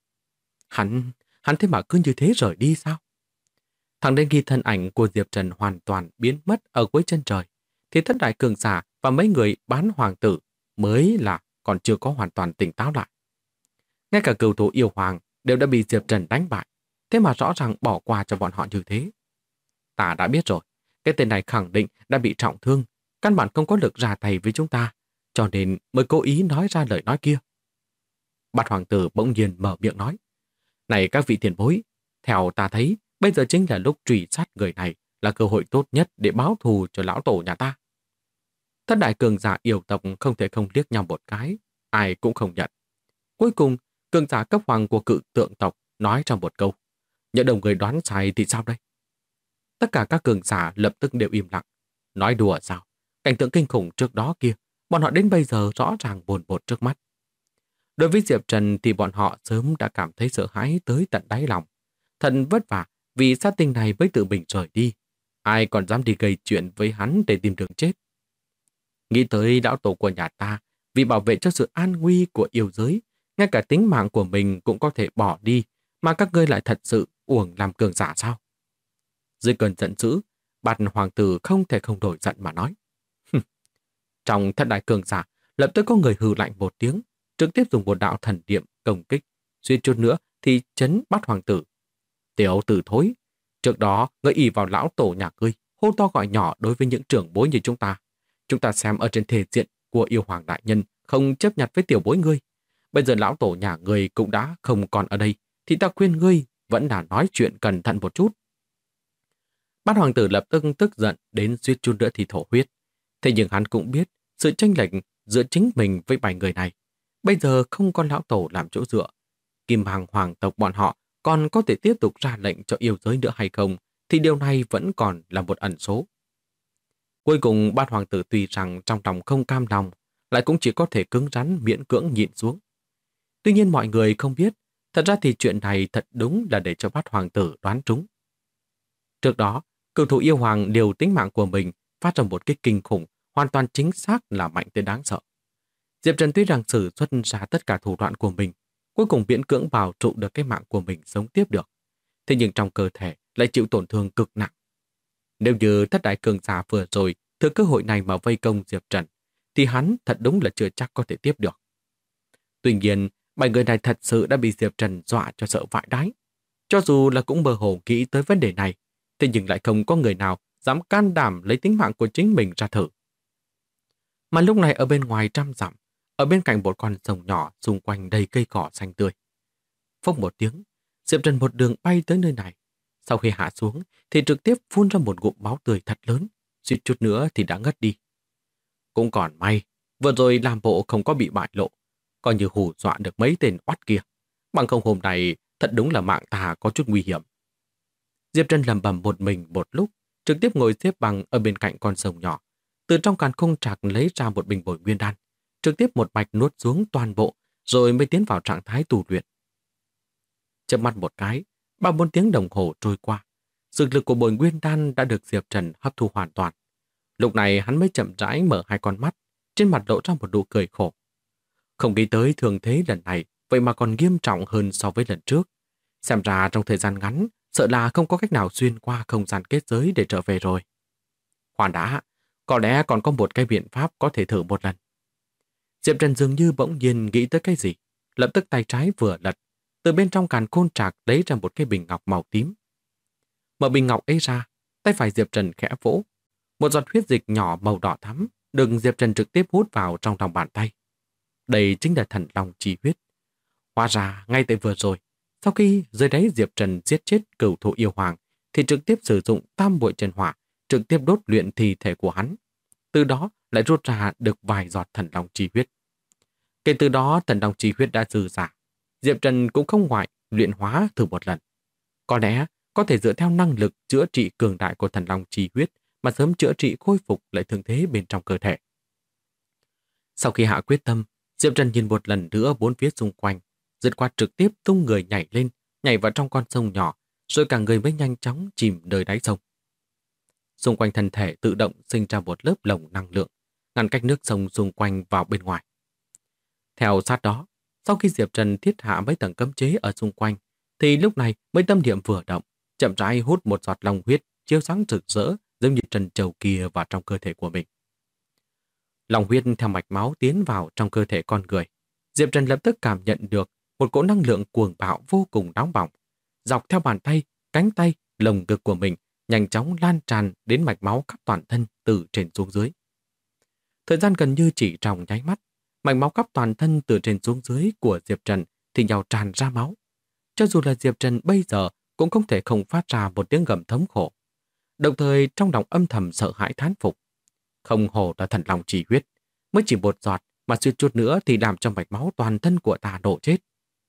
Hắn thế mà cứ như thế rời đi sao? Thẳng đến khi thân ảnh của Diệp Trần hoàn toàn biến mất ở cuối chân trời, thì thất đại cường giả và mấy người bán hoàng tử mới là còn chưa có hoàn toàn tỉnh táo lại. Ngay cả cửu thủ yêu hoàng đều đã bị Diệp Trần đánh bại, thế mà rõ ràng bỏ qua cho bọn họ như thế. Ta đã biết rồi, cái tên này khẳng định đã bị trọng thương, căn bản không có lực ra tay với chúng ta, cho nên mới cố ý nói ra lời nói kia. Bát hoàng tử bỗng nhiên mở miệng nói. Này các vị tiền bối, theo ta thấy, bây giờ chính là lúc truy sát người này, là cơ hội tốt nhất để báo thù cho lão tổ nhà ta. Thất đại cường giả yêu tộc không thể không liếc nhau một cái, ai cũng không nhận. Cuối cùng, cường giả cấp hoàng của cự tượng tộc nói trong một câu. Nhỡ đồng người đoán sai thì sao đây? Tất cả các cường giả lập tức đều im lặng. Nói đùa sao? Cảnh tượng kinh khủng trước đó kia, bọn họ đến bây giờ rõ ràng bồn bột trước mắt. Đối với Diệp Trần thì bọn họ sớm đã cảm thấy sợ hãi tới tận đáy lòng. Thật vất vả vì sát tinh này mới tự mình rời đi. Ai còn dám đi gây chuyện với hắn để tìm đường chết? Nghĩ tới lão tổ của nhà ta, vì bảo vệ cho sự an nguy của yêu giới, ngay cả tính mạng của mình cũng có thể bỏ đi, mà các ngươi lại thật sự uổng làm cường giả sao? Dưới cơn giận dữ, Bạt hoàng tử không thể không đổi giận mà nói. Trong thất đại cường giả, lập tức có người hừ lạnh một tiếng, trực tiếp dùng một đạo thần niệm công kích, suýt chút nữa thì chấn Bát hoàng tử. Tiểu tử thối, trước đó ngươi ỷ vào lão tổ nhà ngươi, hô to gọi nhỏ đối với những trưởng bối như chúng ta. Chúng ta xem ở trên thể diện của yêu hoàng đại nhân không chấp nhặt với tiểu bối ngươi. Bây giờ lão tổ nhà ngươi cũng đã không còn ở đây, thì ta khuyên ngươi vẫn là nói chuyện cẩn thận một chút. Bát hoàng tử lập tức tức giận đến suýt chút nữa thì thổ huyết. Thế nhưng hắn cũng biết sự chênh lệch giữa chính mình với 7 người này. Bây giờ không có lão tổ làm chỗ dựa. Kim Hàng hoàng tộc bọn họ còn có thể tiếp tục ra lệnh cho yêu giới nữa hay không, thì điều này vẫn còn là một ẩn số. Cuối cùng Bát hoàng tử tuy rằng trong lòng không cam lòng, lại cũng chỉ có thể cứng rắn miễn cưỡng nhịn xuống. Tuy nhiên mọi người không biết, thật ra thì chuyện này thật đúng là để cho Bát hoàng tử đoán trúng. Trước đó, cửu thủ yêu hoàng liều tính mạng của mình phát ra một kích kinh khủng, hoàn toàn chính xác là mạnh tới đáng sợ. Diệp Trần tuy rằng sử xuất ra tất cả thủ đoạn của mình, cuối cùng miễn cưỡng bảo trụ được cái mạng của mình sống tiếp được. Thế nhưng trong cơ thể lại chịu tổn thương cực nặng. Nếu như thất đại cường giả vừa rồi thừa cơ hội này mà vây công Diệp Trần, thì hắn thật đúng là chưa chắc có thể tiếp được. Tuy nhiên, 7 người này thật sự đã bị Diệp Trần dọa cho sợ vãi đái. Cho dù là cũng mơ hồ nghĩ tới vấn đề này, thế nhưng lại không có người nào dám can đảm lấy tính mạng của chính mình ra thử. Mà lúc này ở bên ngoài trăm dặm, ở bên cạnh một con sông nhỏ xung quanh đầy cây cỏ xanh tươi. Phốc một tiếng, Diệp Trần một đường bay tới nơi này. Sau khi hạ xuống thì trực tiếp phun ra một ngụm máu tươi thật lớn, suýt chút nữa thì đã ngất đi. Cũng còn may, vừa rồi làm bộ không có bị bại lộ, coi như hù dọa được mấy tên oắt kia. Bằng không hôm nay thật đúng là mạng ta có chút nguy hiểm. Diệp Trần lẩm bẩm một mình một lúc, trực tiếp ngồi xếp bằng ở bên cạnh con sông nhỏ. Từ trong càn khôn trạc lấy ra một bình bồi nguyên đan, trực tiếp một mạch nuốt xuống toàn bộ, rồi mới tiến vào trạng thái tu luyện. Chớp mắt một cái, 3-4 tiếng đồng hồ trôi qua, sức lực của bồi nguyên đan đã được Diệp Trần hấp thu hoàn toàn. Lúc này hắn mới chậm rãi mở hai con mắt, trên mặt lộ ra một nụ cười khổ. Không nghĩ tới thường thế lần này, vậy mà còn nghiêm trọng hơn so với lần trước. Xem ra trong thời gian ngắn, sợ là không có cách nào xuyên qua không gian kết giới để trở về rồi. Khoan đã, có lẽ còn có một cái biện pháp có thể thử một lần. Diệp Trần dường như bỗng nhiên nghĩ tới cái gì, lập tức tay trái vừa lật, từ bên trong càn khôn trạc lấy ra một cái bình ngọc màu tím. Mở bình ngọc ấy ra, tay phải Diệp Trần khẽ vỗ. Một giọt huyết dịch nhỏ màu đỏ thắm được Diệp Trần trực tiếp hút vào trong lòng bàn tay. Đây chính là thần long chi huyết. Hóa ra, ngay tại vừa rồi, sau khi dưới đáy Diệp Trần giết chết cửu thú yêu hoàng, thì trực tiếp sử dụng tam bội chân hỏa, trực tiếp đốt luyện thi thể của hắn. Từ đó lại rút ra được vài giọt thần long chi huyết. Kể từ đó, thần long chi huyết đã dư giả. Diệp Trần cũng không ngoại luyện hóa thử một lần. Có lẽ có thể dựa theo năng lực chữa trị cường đại của thần long chi huyết mà sớm chữa trị khôi phục lại thương thế bên trong cơ thể. Sau khi hạ quyết tâm, Diệp Trần nhìn một lần nữa bốn phía xung quanh, dứt khoát trực tiếp tung người nhảy lên, nhảy vào trong con sông nhỏ, rồi cả người mới nhanh chóng chìm nơi đáy sông. Xung quanh thân thể tự động sinh ra một lớp lồng năng lượng, ngăn cách nước sông xung quanh vào bên ngoài. Theo sát đó, sau khi Diệp Trần thiết hạ mấy tầng cấm chế ở xung quanh, thì lúc này mới tâm niệm vừa động, chậm rãi hút một giọt long huyết chiếu sáng rực rỡ giống như trân châu kia vào trong cơ thể của mình. Long huyết theo mạch máu tiến vào trong cơ thể con người. Diệp Trần lập tức cảm nhận được một cỗ năng lượng cuồng bạo vô cùng nóng bỏng, dọc theo bàn tay, cánh tay, lồng ngực của mình nhanh chóng lan tràn đến mạch máu khắp toàn thân từ trên xuống dưới. Thời gian gần như chỉ trong nháy mắt, mạch máu khắp toàn thân từ trên xuống dưới của Diệp Trần thì nhau tràn ra máu. Cho dù là Diệp Trần bây giờ cũng không thể không phát ra một tiếng gầm thống khổ. Đồng thời trong lòng âm thầm sợ hãi thán phục. Không hổ là thần long chỉ huyết, mới chỉ một giọt mà suýt chút nữa thì làm cho mạch máu toàn thân của ta nổ chết.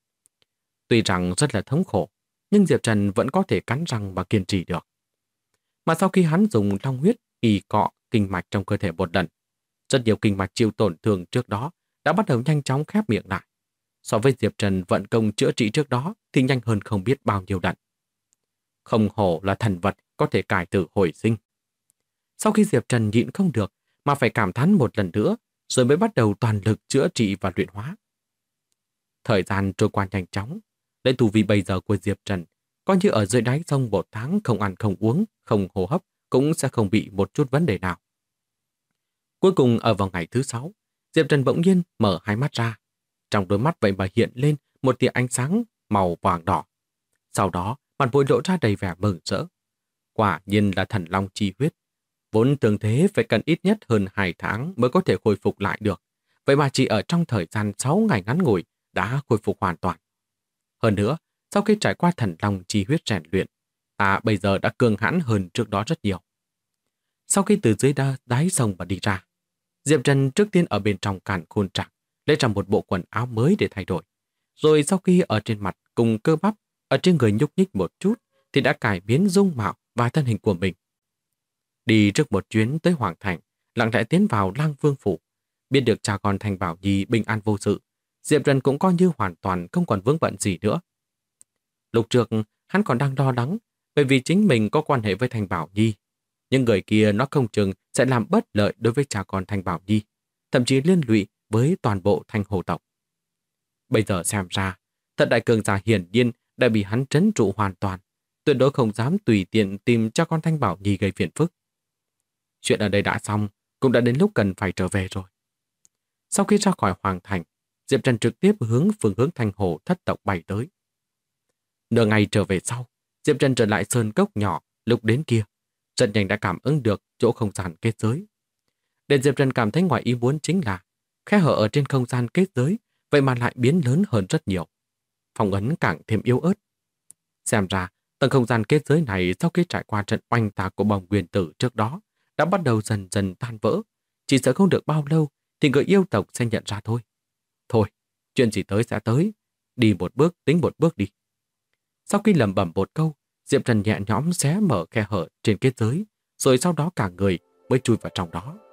Tuy rằng rất là thống khổ, nhưng Diệp Trần vẫn có thể cắn răng và kiên trì được. Mà sau khi hắn dùng long huyết y cọ kinh mạch trong cơ thể một lần, rất nhiều kinh mạch chịu tổn thương trước đó đã bắt đầu nhanh chóng khép miệng lại. So với Diệp Trần vận công chữa trị trước đó thì nhanh hơn không biết bao nhiêu lần. Không hổ là thần vật có thể cải tử hồi sinh. Sau khi Diệp Trần nhịn không được mà phải cảm thán một lần nữa, rồi mới bắt đầu toàn lực chữa trị và luyện hóa. Thời gian trôi qua nhanh chóng, lấy tu vi bây giờ của Diệp Trần, coi như ở dưới đáy sông 1 tháng không ăn không uống, không hô hấp, cũng sẽ không bị một chút vấn đề nào. Cuối cùng ở vào ngày thứ 6, Diệp Trần bỗng nhiên mở hai mắt ra. Trong đôi mắt vậy mà hiện lên một tia ánh sáng màu vàng đỏ. Sau đó, mặt mũi lộ ra đầy vẻ mừng rỡ. Quả nhiên là thần long chi huyết. Vốn tưởng thế phải cần ít nhất hơn 2 tháng mới có thể khôi phục lại được. Vậy mà chỉ ở trong thời gian 6 ngày ngắn ngủi đã khôi phục hoàn toàn. Hơn nữa, sau khi trải qua thần long chi huyết rèn luyện, ta bây giờ đã cường hãn hơn trước đó rất nhiều. Sau khi từ dưới đáy sông và đi ra, Diệp Trần trước tiên ở bên trong càn khôn trạc lấy ra một bộ quần áo mới để thay đổi. Rồi sau khi ở trên mặt cùng cơ bắp, ở trên người nhúc nhích một chút thì đã cải biến dung mạo và thân hình của mình. Đi trước một chuyến tới Hoàng Thành, lặng lẽ tiến vào Lang Vương phủ, biết được cha con Thành Bảo Nhi bình an vô sự, Diệp Trần cũng coi như hoàn toàn không còn vướng bận gì nữa. Lúc trước, hắn còn đang lo lắng bởi vì chính mình có quan hệ với Thành Bảo Nhi. Nhưng người kia nó không chừng sẽ làm bất lợi đối với cha con Thành Bảo Nhi, thậm chí liên lụy với toàn bộ Thanh Hồ tộc. Bây giờ xem ra, thật đại cường giả hiển nhiên đã bị hắn trấn trụ hoàn toàn, tuyệt đối không dám tùy tiện tìm cho con Thanh Bảo Nhi gây phiền phức. Chuyện ở đây đã xong, cũng đã đến lúc cần phải trở về rồi. Sau khi ra khỏi Hoàng Thành, Diệp Trần trực tiếp hướng phương hướng Thanh Hồ thất tộc bay tới. Nửa ngày trở về sau, Diệp Trần trở lại sơn cốc nhỏ lúc đến kia. Rất nhanh đã cảm ứng được chỗ không gian kết giới. Để Diệp Trần cảm thấy ngoài ý muốn chính là khe hở ở trên không gian kết giới vậy mà lại biến lớn hơn rất nhiều. Phong ấn càng thêm yếu ớt. Xem ra, tầng không gian kết giới này sau khi trải qua trận oanh tạc của bom nguyên tử trước đó đã bắt đầu dần dần tan vỡ. Chỉ sợ không được bao lâu thì người yêu tộc sẽ nhận ra thôi. Thôi, chuyện gì tới sẽ tới. Đi một bước tính một bước đi. Sau khi lẩm bẩm một câu, Diệp Trần nhẹ nhõm xé mở khe hở trên kết giới, rồi sau đó cả người mới chui vào trong đó.